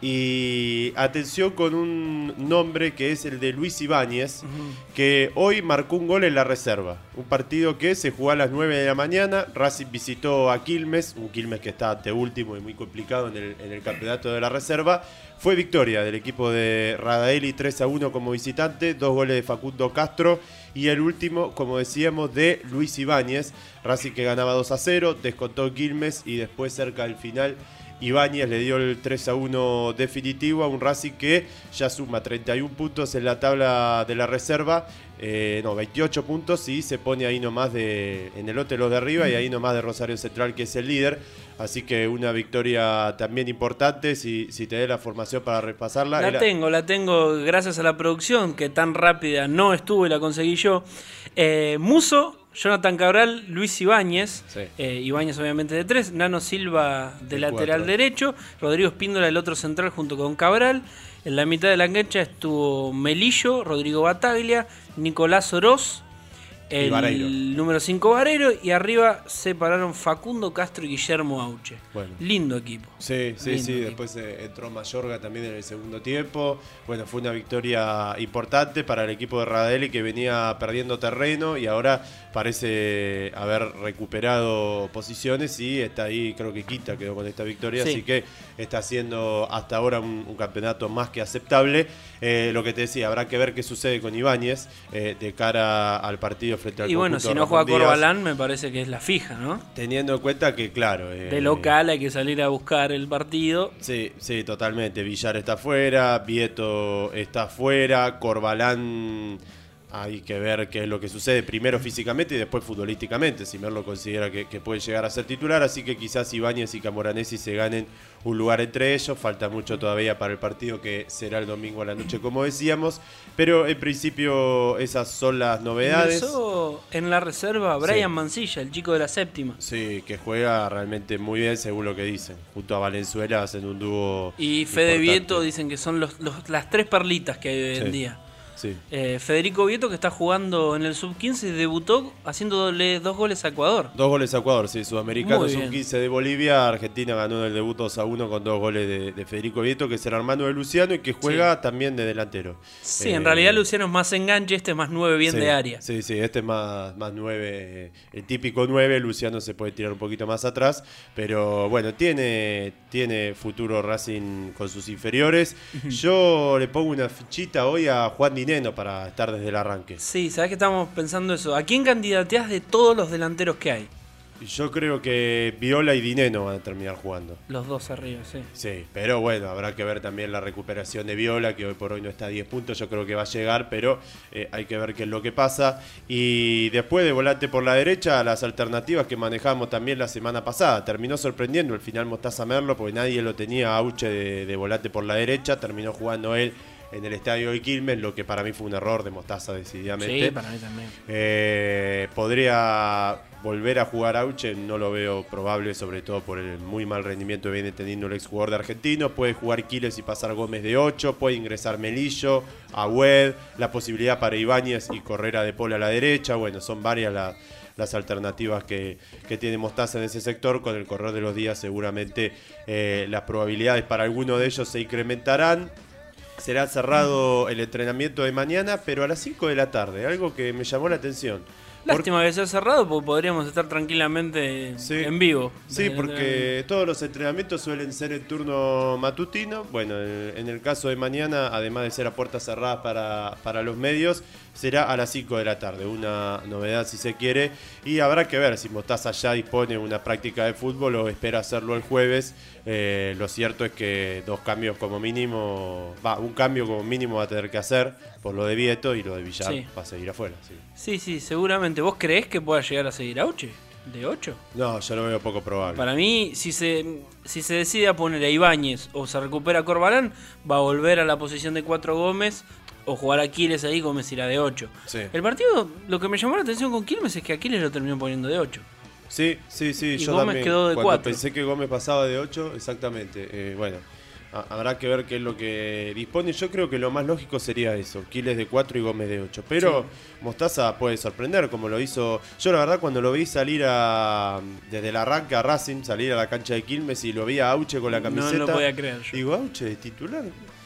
Y atención con un nombre que es el de Luis Ibáñez, uh-huh. que hoy marcó un gol en la reserva. Un partido que se jugó a las nueve de la mañana. Racing visitó a Quilmes, un Quilmes que está anteúltimo y muy complicado en el, en el campeonato de la reserva. Fue victoria del equipo de Radaeli, tres a uno como visitante, dos goles de Facundo Castro y el último, como decíamos, de Luis Ibáñez. Racing que ganaba dos a cero, descontó Quilmes y después cerca del final Ibáñez le dio el tres a uno definitivo a un Racing que ya suma treinta y un puntos en la tabla de la reserva, eh, no, veintiocho puntos, y se pone ahí nomás de, en el lote los de arriba y ahí nomás de Rosario Central, que es el líder. Así que una victoria también importante, si, si te dé la formación para repasarla. La Era... tengo, la tengo gracias a la producción, que tan rápida no estuvo y la conseguí yo. Eh, Muso, Jonathan Cabral, Luis Ibáñez, sí. eh, Ibáñez obviamente de tres, Nano Silva de, de lateral cuatro. Derecho, Rodrigo Espíndola del otro central junto con Cabral. En la mitad de la cancha estuvo Melillo, Rodrigo Bataglia, Nicolás Oroz, el número cinco Vareiro, y arriba se pararon Facundo Castro y Guillermo Auche. Bueno. Lindo equipo. Sí, sí, Lindo sí. equipo. Después eh, entró Mayorga también en el segundo tiempo. Bueno, fue una victoria importante para el equipo de Radaeli, que venía perdiendo terreno y ahora parece haber recuperado posiciones y está ahí, creo que Quita quedó con esta victoria, sí. Así que está haciendo hasta ahora un, un campeonato más que aceptable. Eh, lo que te decía, habrá que ver qué sucede con Ibáñez eh, de cara al partido frente al y bueno, si no juega Corbalán, me parece que es la fija, ¿no? Teniendo en cuenta que, claro... Eh, de local hay que salir a buscar el partido. Sí, sí, totalmente. Villar está fuera, Vieto está fuera, Corbalán... Hay que ver qué es lo que sucede primero físicamente y después futbolísticamente, si Merlo considera que, que puede llegar a ser titular, así que quizás Ibáñez y Camoranesi se ganen un lugar entre ellos. Falta mucho todavía para el partido, que será el domingo a la noche, como decíamos, pero en principio esas son las novedades. Ingresó en la reserva Brian sí. Mancilla, el chico de la séptima. Sí, que juega realmente muy bien según lo que dicen. Junto a Valenzuela hacen un dúo. Y Fede Vieto dicen que son los, los, las tres perlitas que hay hoy en sí. día. Sí. Eh, Federico Vieto, que está jugando en el sub quince, debutó haciéndole dos goles a Ecuador. Dos goles a Ecuador, sí, sudamericano sub quince de Bolivia. Argentina ganó en el debut dos a uno con dos goles de, de Federico Vieto, que es el hermano de Luciano y que juega sí. también de delantero. Sí, eh, en realidad Luciano es más enganche, este es más nueve bien sí, de área. Sí, sí, este es más, más nueve, el típico nueve. Luciano se puede tirar un poquito más atrás, pero bueno, tiene, tiene futuro Racing con sus inferiores. Yo le pongo una fichita hoy a Juan Dineno para estar desde el arranque. Sí, sabés que estamos pensando eso. ¿A quién candidateás de todos los delanteros que hay? Yo creo que Viola y Dineno van a terminar jugando. Los dos arriba, sí. Sí, pero bueno, habrá que ver también la recuperación de Viola, que hoy por hoy no está a diez puntos. Yo creo que va a llegar, pero eh, hay que ver qué es lo que pasa. Y después de volante por la derecha, las alternativas que manejamos también la semana pasada. Terminó sorprendiendo el final Mostaza Merlo, porque nadie lo tenía a Auche de, de volante por la derecha. Terminó jugando él en el estadio de Quilmes, lo que para mí fue un error de Mostaza decididamente. Sí, para mí también. Eh, podría volver a jugar Auche, no lo veo probable, sobre todo por el muy mal rendimiento que viene teniendo el exjugador de Argentinos. Puede jugar Quiles y pasar Gómez de ocho, puede ingresar Melillo, Agüed, la posibilidad para Ibáñez y Correra de Paul a la derecha. Bueno, son varias las, las alternativas que, que tiene Mostaza en ese sector. Con el correr de los días seguramente eh, las probabilidades para alguno de ellos se incrementarán. Será cerrado el entrenamiento de mañana, pero a las cinco de la tarde, algo que me llamó la atención. Lástima que sea cerrado porque podríamos estar tranquilamente Sí. en vivo. Sí, Desde- porque todos los entrenamientos suelen ser en turno matutino. Bueno, en en el caso de mañana, además de ser a puertas cerradas para, para los medios, será a las cinco de la tarde. Una novedad si se quiere. Y habrá que ver si Mostaza ya dispone una práctica de fútbol o espera hacerlo el jueves. Eh, lo cierto es que dos cambios como mínimo, va, un cambio como mínimo va a tener que hacer por lo de Vieto y lo de Villar Sí. va a seguir afuera. Sí. Sí, sí, seguramente. ¿Vos creés que pueda llegar a seguir Auche? ¿De ocho? No, yo lo veo poco probable. Para mí, si se, si se decide a poner a Ibáñez o se recupera Corbalán, va a volver a la posición de cuatro Gómez o jugar a Aquiles ahí, Gómez irá de ocho. Sí. El partido, lo que me llamó la atención con Quilmes es que Aquiles lo terminó poniendo de ocho. Sí, sí, sí, Y yo Gómez también. quedó de Cuando cuatro. pensé que Gómez pasaba de ocho, exactamente. Eh, bueno, a- habrá que ver qué es lo que dispone. Yo creo que lo más lógico sería eso, Quiles de cuatro y Gómez de ocho. Pero Mostaza puede sorprender, como lo hizo. Yo la verdad cuando lo vi salir a desde el arranque a Racing, salir a la cancha de Quilmes y lo vi a Auche con la camiseta. No lo podía creer yo. Digo, Auche, titular.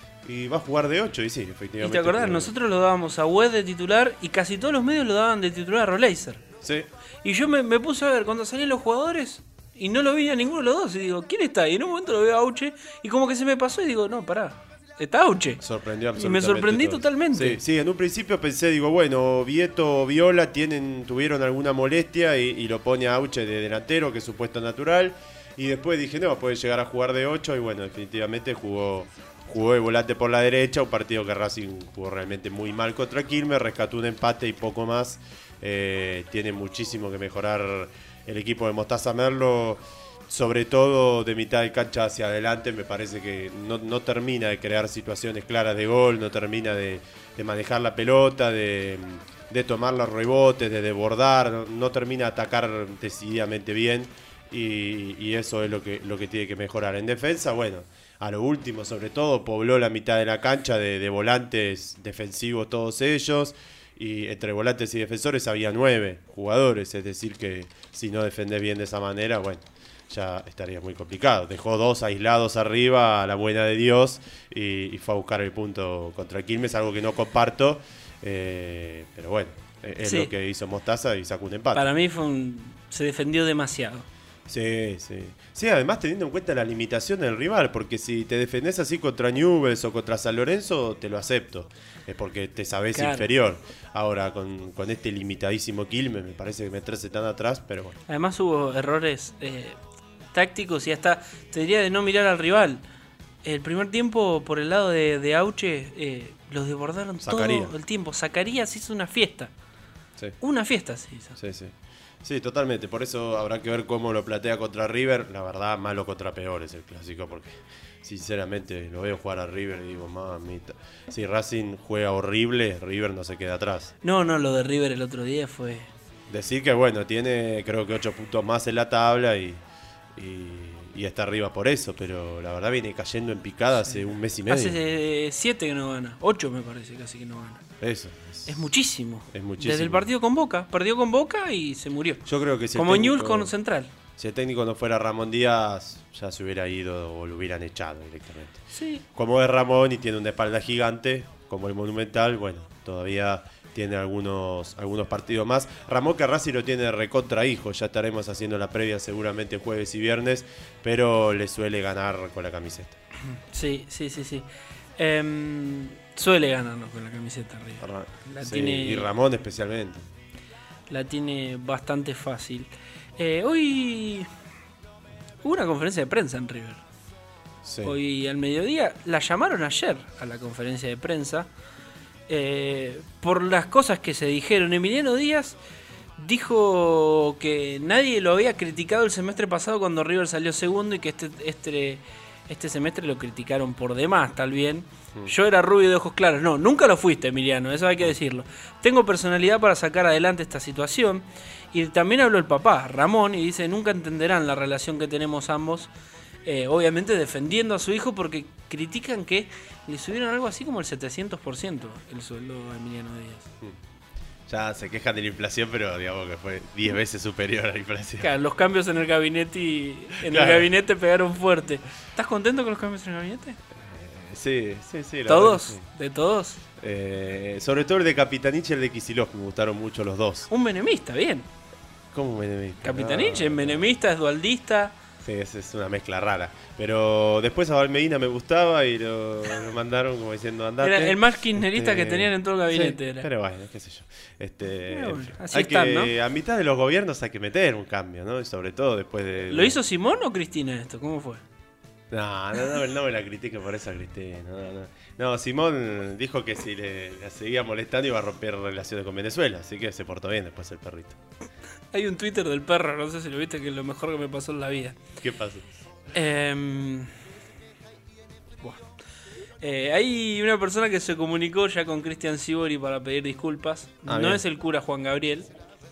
Y va a jugar de ocho, y sí, ¿Y efectivamente. te acordás? jugó. Nosotros lo dábamos a Wed de titular y casi todos los medios lo daban de titular a Roleiser. Sí. Y yo me, me puse a ver cuando salían los jugadores y no lo vi a ninguno de los dos. Y digo, ¿quién está? Y en un momento lo veo a Auche y como que se me pasó y digo, no, pará, está Auche. Sorprendió Y me absolutamente sorprendí todo. totalmente. Sí, sí, en un principio pensé, digo, bueno, Vieto o Viola tienen, tuvieron alguna molestia y, y lo pone a Auche de delantero, que es su puesto natural. Y después dije, no, puede llegar a jugar de ocho y bueno, definitivamente jugó, jugó de volante por la derecha, un partido que Racing jugó realmente muy mal contra Quilmes, rescató un empate y poco más. Eh, tiene muchísimo que mejorar el equipo de Mostaza Merlo, sobre todo de mitad de cancha hacia adelante. Me parece que no, no termina de crear situaciones claras de gol, no termina de, de manejar la pelota, de, de tomar los rebotes, de desbordar, no, no termina de atacar decididamente bien y, y eso es lo que, lo que tiene que mejorar. En defensa, bueno, a lo último sobre todo pobló la mitad de la cancha de, de volantes defensivos todos ellos. Y entre volantes y defensores había nueve jugadores, es decir que si no defendés bien de esa manera, bueno, ya estaría muy complicado. Dejó dos aislados arriba a la buena de Dios y, y fue a buscar el punto contra Quilmes, algo que no comparto, eh, pero bueno, es Sí. lo que hizo Mostaza y sacó un empate. Para mí fue un, se defendió demasiado. Sí, sí. Sí, además teniendo en cuenta la limitación del rival, porque si te defendés así contra Newell's o contra San Lorenzo, te lo acepto. Es porque te sabés Claro. inferior. Ahora, con, con este limitadísimo Quilmes, me parece que meterse tan atrás, pero bueno. Además hubo errores eh, tácticos y hasta, te diría, de no mirar al rival. El primer tiempo, por el lado de, de Auche, eh, los desbordaron Zacarías. todo el tiempo. Zacarías hizo una fiesta. Sí. Una fiesta se hizo. Sí, sí. Sí, totalmente. Por eso habrá que ver cómo lo platea contra River. La verdad, malo contra peor es el clásico, porque sinceramente lo veo jugar a River y digo, mamita. Si Racing juega horrible, River no se queda atrás. No, no, lo de River el otro día fue... Decir que, bueno, tiene creo que ocho puntos más en la tabla y, y, y está arriba por eso, pero la verdad viene cayendo en picada hace un mes y medio. Hace eh, siete que no gana. Ocho me parece casi que no gana. Eso. Es muchísimo. Es muchísimo. Desde el partido con Boca. Perdió con Boca y se murió. Yo creo que si el Como técnico- Newell's con Central. Si el técnico no fuera Ramón Díaz, ya se hubiera ido o lo hubieran echado directamente. Sí. Como es Ramón y tiene una espalda gigante, como el Monumental, bueno, todavía tiene algunos, algunos partidos más. Ramón Carrassi lo tiene recontra hijo, ya estaremos haciendo la previa seguramente jueves y viernes, pero le suele ganar con la camiseta. Sí, sí, sí, sí. Em, suele ganarnos con la camiseta arriba. La Sí, tiene, y Ramón especialmente. la tiene bastante fácil. Eh, hoy hubo una conferencia de prensa en River. Sí. Hoy al mediodía. La llamaron ayer a la conferencia de prensa. Eh, por las cosas que se dijeron. Emiliano Díaz dijo que nadie lo había criticado el semestre pasado cuando River salió segundo y que este, este, este semestre lo criticaron por demás, tal bien. Mm. Yo era rubio de ojos claros. No, nunca lo fuiste, Emiliano, eso hay que decirlo. Tengo personalidad para sacar adelante esta situación. Y también habló el papá, Ramón, y dice, nunca entenderán la relación que tenemos ambos. Eh, obviamente defendiendo a su hijo porque critican que le subieron algo así como el setecientos por ciento el sueldo a Emiliano Díaz. Ya se quejan de la inflación, pero digamos que fue diez veces superior a la inflación. Claro, los cambios en el gabinete y en Claro. el gabinete pegaron fuerte. ¿Estás contento con los cambios en el gabinete? Sí, sí, sí. la ¿Todos? verdad que sí. ¿De todos? Eh, sobre todo el de Capitanich y el de Kicillof, me gustaron mucho los dos. Un menemista, bien. ¿Cómo menemista? Capitanich No, es menemista, es dualdista. Sí, es, es una mezcla rara. Pero después a Valmedina me gustaba y lo, lo mandaron como diciendo andate. Era el más kirchnerista Este, que tenían en todo el gabinete. sí, era. pero bueno, qué sé yo. Este, Pero bueno, así hay están, que, ¿no? A mitad de los gobiernos hay que meter un cambio, ¿no? Y sobre todo después de... ¿Lo hizo Simón o Cristina esto? ¿Cómo fue? No, no, no, no me la critique por esa Cristina. No, no. No, Simón dijo que si le, le seguía molestando iba a romper relaciones con Venezuela, así que se portó bien después el perrito. Hay un Twitter del perro, no sé si lo viste, que es lo mejor que me pasó en la vida. ¿Qué pasó? Eh, bueno. eh, hay una persona que se comunicó ya con Cristian Sibori para pedir disculpas. Ah, no bien. es el cura Juan Gabriel,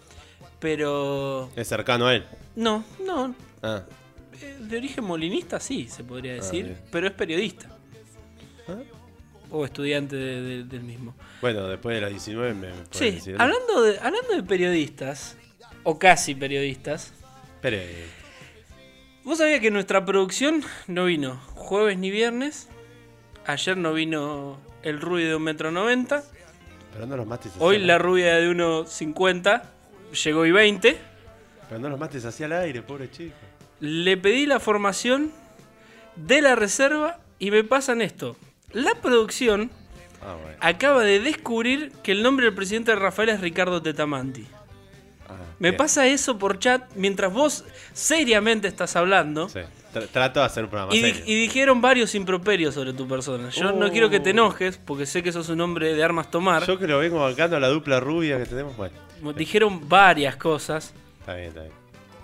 pero... ¿Es cercano a él? No, no. Ah. eh, De origen molinista sí, se podría decir, bien. pero es periodista. ¿Ah? O estudiante de- de- del mismo. Bueno, después de las diecinueve me, me pueden Sí, decir. hablando de, hablando de periodistas, o casi periodistas, Pero, eh, vos sabías que nuestra producción no vino jueves ni viernes. Ayer no vino el rubio de un metro noventa. pero no los mates Hoy hacia la al aire. rubia de uno cincuenta llegó y veinte. Pero no los mates hacia el aire, pobre chico. Le pedí la formación de la reserva y me pasan esto. La producción Ah, bueno. acaba de descubrir que el nombre del presidente de Rafael es Ricardo Tetamanti. Ah, Me bien. pasa eso por chat mientras vos seriamente estás hablando. Sí. Tra- Trato de hacer un programa Y, di- serio. y dijeron varios improperios sobre tu persona. Yo no Oh. quiero que te enojes, porque sé que sos un hombre de armas tomar. Yo que lo vengo bancando a la dupla rubia que tenemos, bueno. Dijeron varias cosas. Está bien, está bien.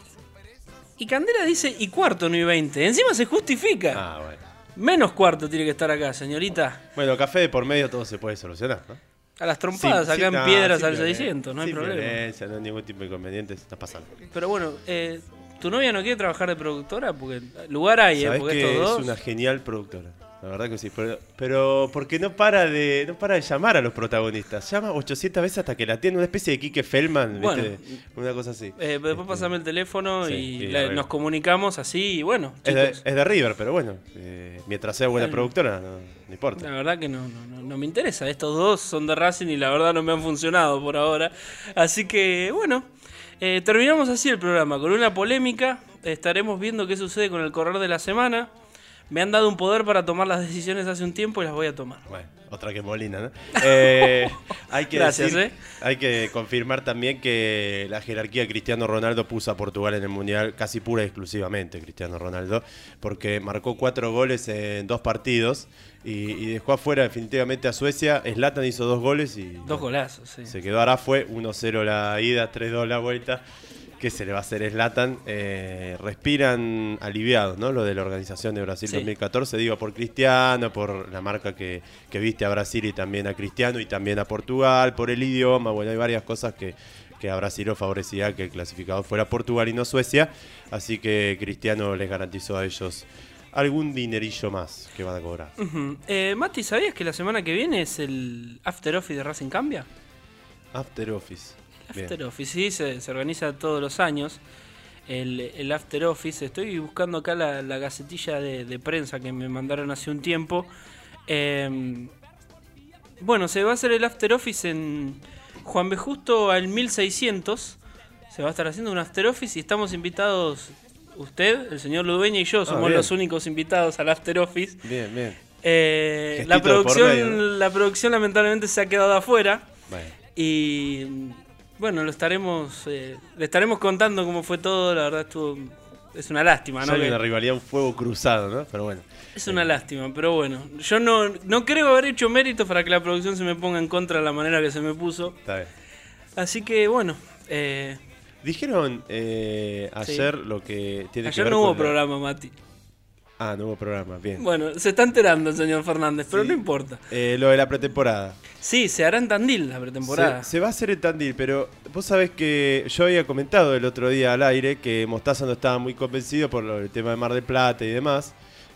Y Candela dice, y cuarto, no y veinte. Encima se justifica. Ah, bueno. Menos cuarto tiene que estar acá, señorita. Bueno, café de por medio todo se puede solucionar, ¿no? A las trompadas, Sí, acá sí, en no, piedras sin al violencia, seiscientos, no hay sin problema. violencia, no hay ningún tipo de inconveniente, está pasando. Pero bueno, eh, ¿tu novia no quiere trabajar de productora? Porque lugar hay, ¿eh? Sabés Porque que estos dos... es una genial productora. La verdad que sí, pero, pero porque no para de no para de llamar a los protagonistas. Llama ochocientas veces hasta que la tiene, una especie de Quique Feldman, Bueno. ¿viste? Una cosa así. Eh, después pasame el teléfono sí, y, y la- arreglo. nos comunicamos así y bueno, Es de, chicos, es de River, pero bueno, eh, mientras sea buena Eh, productora, no, no importa. la verdad que no, no, no, no me interesa. Estos dos son de Racing y la verdad no me han funcionado por ahora. Así que bueno, eh, terminamos así el programa con una polémica. Estaremos viendo qué sucede con el correr de la semana. Me han dado un poder para tomar las decisiones hace un tiempo y las voy a tomar. Bueno, otra que Molina, ¿no? Eh, hay que Gracias, decir- ¿eh? Hay que confirmar también que la jerarquía de Cristiano Ronaldo puso a Portugal en el Mundial casi pura y exclusivamente Cristiano Ronaldo, porque marcó cuatro goles en dos partidos y, y dejó afuera definitivamente a Suecia. Zlatan hizo dos goles y Dos golazos, sí. se quedó ahora fue uno cero la ida, tres dos la vuelta. ¿Qué se le va a hacer a Zlatan? Eh, respiran aliviados, ¿no? Lo de la organización de Brasil Sí. dos mil catorce, digo, por Cristiano, por la marca que, que viste a Brasil y también a Cristiano y también a Portugal, por el idioma. Bueno, hay varias cosas que, que a Brasil lo favorecía que el clasificado fuera Portugal y no Suecia. Así que Cristiano les garantizó a ellos algún dinerillo más que van a cobrar. Ujú. eh, Mati, ¿sabías que la semana que viene es el After Office de Racing Cambia? After Office. Bien. After Office, sí, se, se organiza todos los años. El, el After Office, estoy buscando acá la, la gacetilla de, de prensa que me mandaron hace un tiempo. Eh, bueno, se va a hacer el After Office en Juan B. Justo al mil seiscientos. Se va a estar haciendo un After Office y estamos invitados, usted, el señor Ludueña y yo, somos bien. los únicos invitados al After Office. Bien, bien. Eh, Gestito la, de por producción, medio, ¿no? la producción lamentablemente se ha quedado afuera. Bueno. Y bueno, lo estaremos eh, le estaremos contando cómo fue todo. La verdad estuvo, es una lástima, Ya ¿no? hay Que- una rivalidad, un fuego cruzado, ¿no? Pero bueno. es una lástima, pero bueno, yo no, no creo haber hecho méritos para que la producción se me ponga en contra de la manera que se me puso. Está bien. Así que bueno, eh, Dijeron eh, ayer Sí. lo que tiene que ayer ver no hubo con la- programa, Mati. Ah, no hubo programa, bien. Bueno, se está enterando el señor Fernández, pero Sí. no importa. Eh, lo de la pretemporada. Sí, se hará en Tandil la pretemporada. Se, se va a hacer en Tandil, pero vos sabés que yo había comentado el otro día al aire que Mostaza no estaba muy convencido por lo- el tema de Mar del Plata y demás,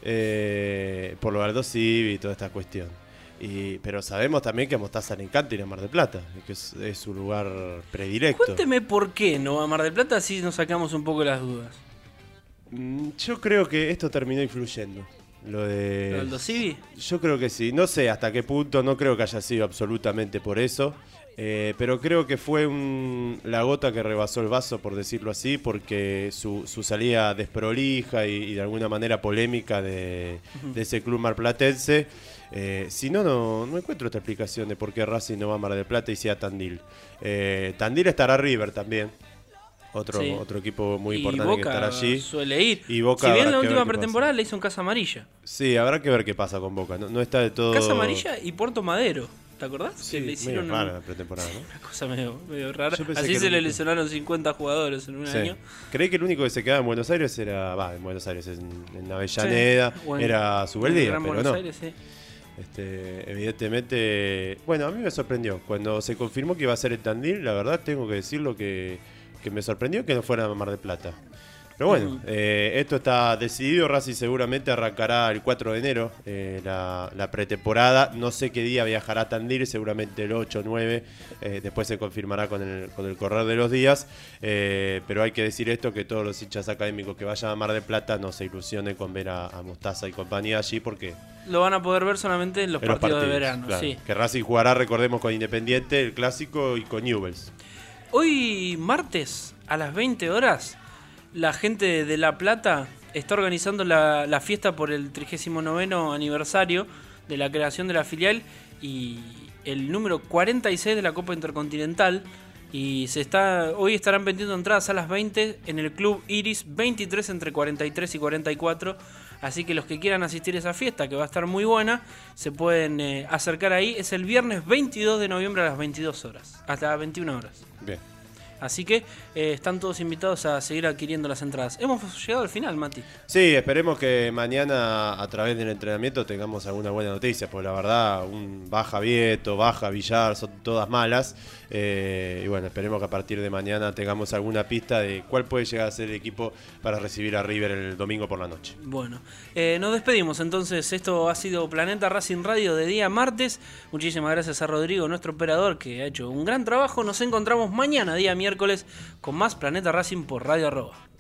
eh, por lo de Aldo Civi y toda esta cuestión. Y, pero sabemos también que a Mostaza le encanta ir a Mar del Plata, que es, es su lugar predilecto. Cuénteme por qué no va a Mar del Plata, así nos sacamos un poco las dudas. Mm, Yo creo que esto terminó influyendo. Lo de... ¿Lo del Dosivi? Yo creo que sí. No sé hasta qué punto, no creo que haya sido absolutamente por eso. Eh, pero creo que fue un, la gota que rebasó el vaso, por decirlo así, porque su, su salida desprolija y, y de alguna manera polémica de, uh-huh. de ese club marplatense. Eh, si no, no, no encuentro otra explicación de por qué Racing no va a Mar del Plata y sea Tandil. Eh, Tandil estará River también. Otro, sí. otro equipo muy y importante Boca que estará allí. Suele ir. Y Boca, si bien la última pretemporada le hizo un Casa Amarilla. Sí, habrá que ver qué pasa con Boca. No, no está de todo. Casa Amarilla y Puerto Madero. ¿Te acordás? Sí, que le hicieron medio rara la pretemporada, ¿no? Una cosa medio, medio rara. Así se le único... lesionaron cincuenta jugadores en un sí. año. Creí que el único que se quedaba en Buenos Aires era. Va, en Buenos Aires, en, en Avellaneda. Sí. Bueno, era Subeldía, pero Buenos no. Aires, sí. Este, evidentemente. Bueno, a mí me sorprendió. Cuando se confirmó que iba a ser el Tandil, la verdad tengo que decirlo que, que me sorprendió que no fuera a Mar del Plata. Pero bueno, uh-huh. eh, esto está decidido. Racing seguramente arrancará el cuatro de enero eh, la, la pretemporada. No sé qué día viajará a Tandil, seguramente el ocho o nueve. Eh, después se confirmará con el, con el correr de los días. Eh, pero hay que decir esto, que todos los hinchas académicos que vayan a Mar del Plata no se ilusionen con ver a, a Mostaza y compañía allí, porque... Lo van a poder ver solamente en los, en partidos, los partidos de verano. Claro, sí. Que Racing jugará, recordemos, con Independiente, el Clásico, y con Newell's. Hoy, martes, a las veinte horas... La gente de La Plata está organizando la, la fiesta por el trigésimo noveno aniversario de la creación de la filial y el número cuarenta y seis de la Copa Intercontinental. Y se está hoy estarán vendiendo entradas a las veinte en el Club Iris, veintitrés entre cuarenta y tres y cuarenta y cuatro. Así que los que quieran asistir a esa fiesta, que va a estar muy buena, se pueden eh, acercar ahí. Es el viernes veintidós de noviembre a las veintidós horas, hasta las veintiuna horas. Bien. Así que eh, están todos invitados a seguir adquiriendo las entradas. Hemos llegado al final, Mati. Sí, esperemos que mañana a través del entrenamiento tengamos alguna buena noticia, porque la verdad, un baja Vieto, baja Villar, son todas malas. Eh, y bueno, esperemos que a partir de mañana tengamos alguna pista de cuál puede llegar a ser el equipo para recibir a River el domingo por la noche. Bueno, eh, nos despedimos entonces. Esto ha sido Planeta Racing Radio de día martes. Muchísimas gracias a Rodrigo, nuestro operador, que ha hecho un gran trabajo. Nos encontramos mañana, día miércoles, con más Planeta Racing por Radio Arroba.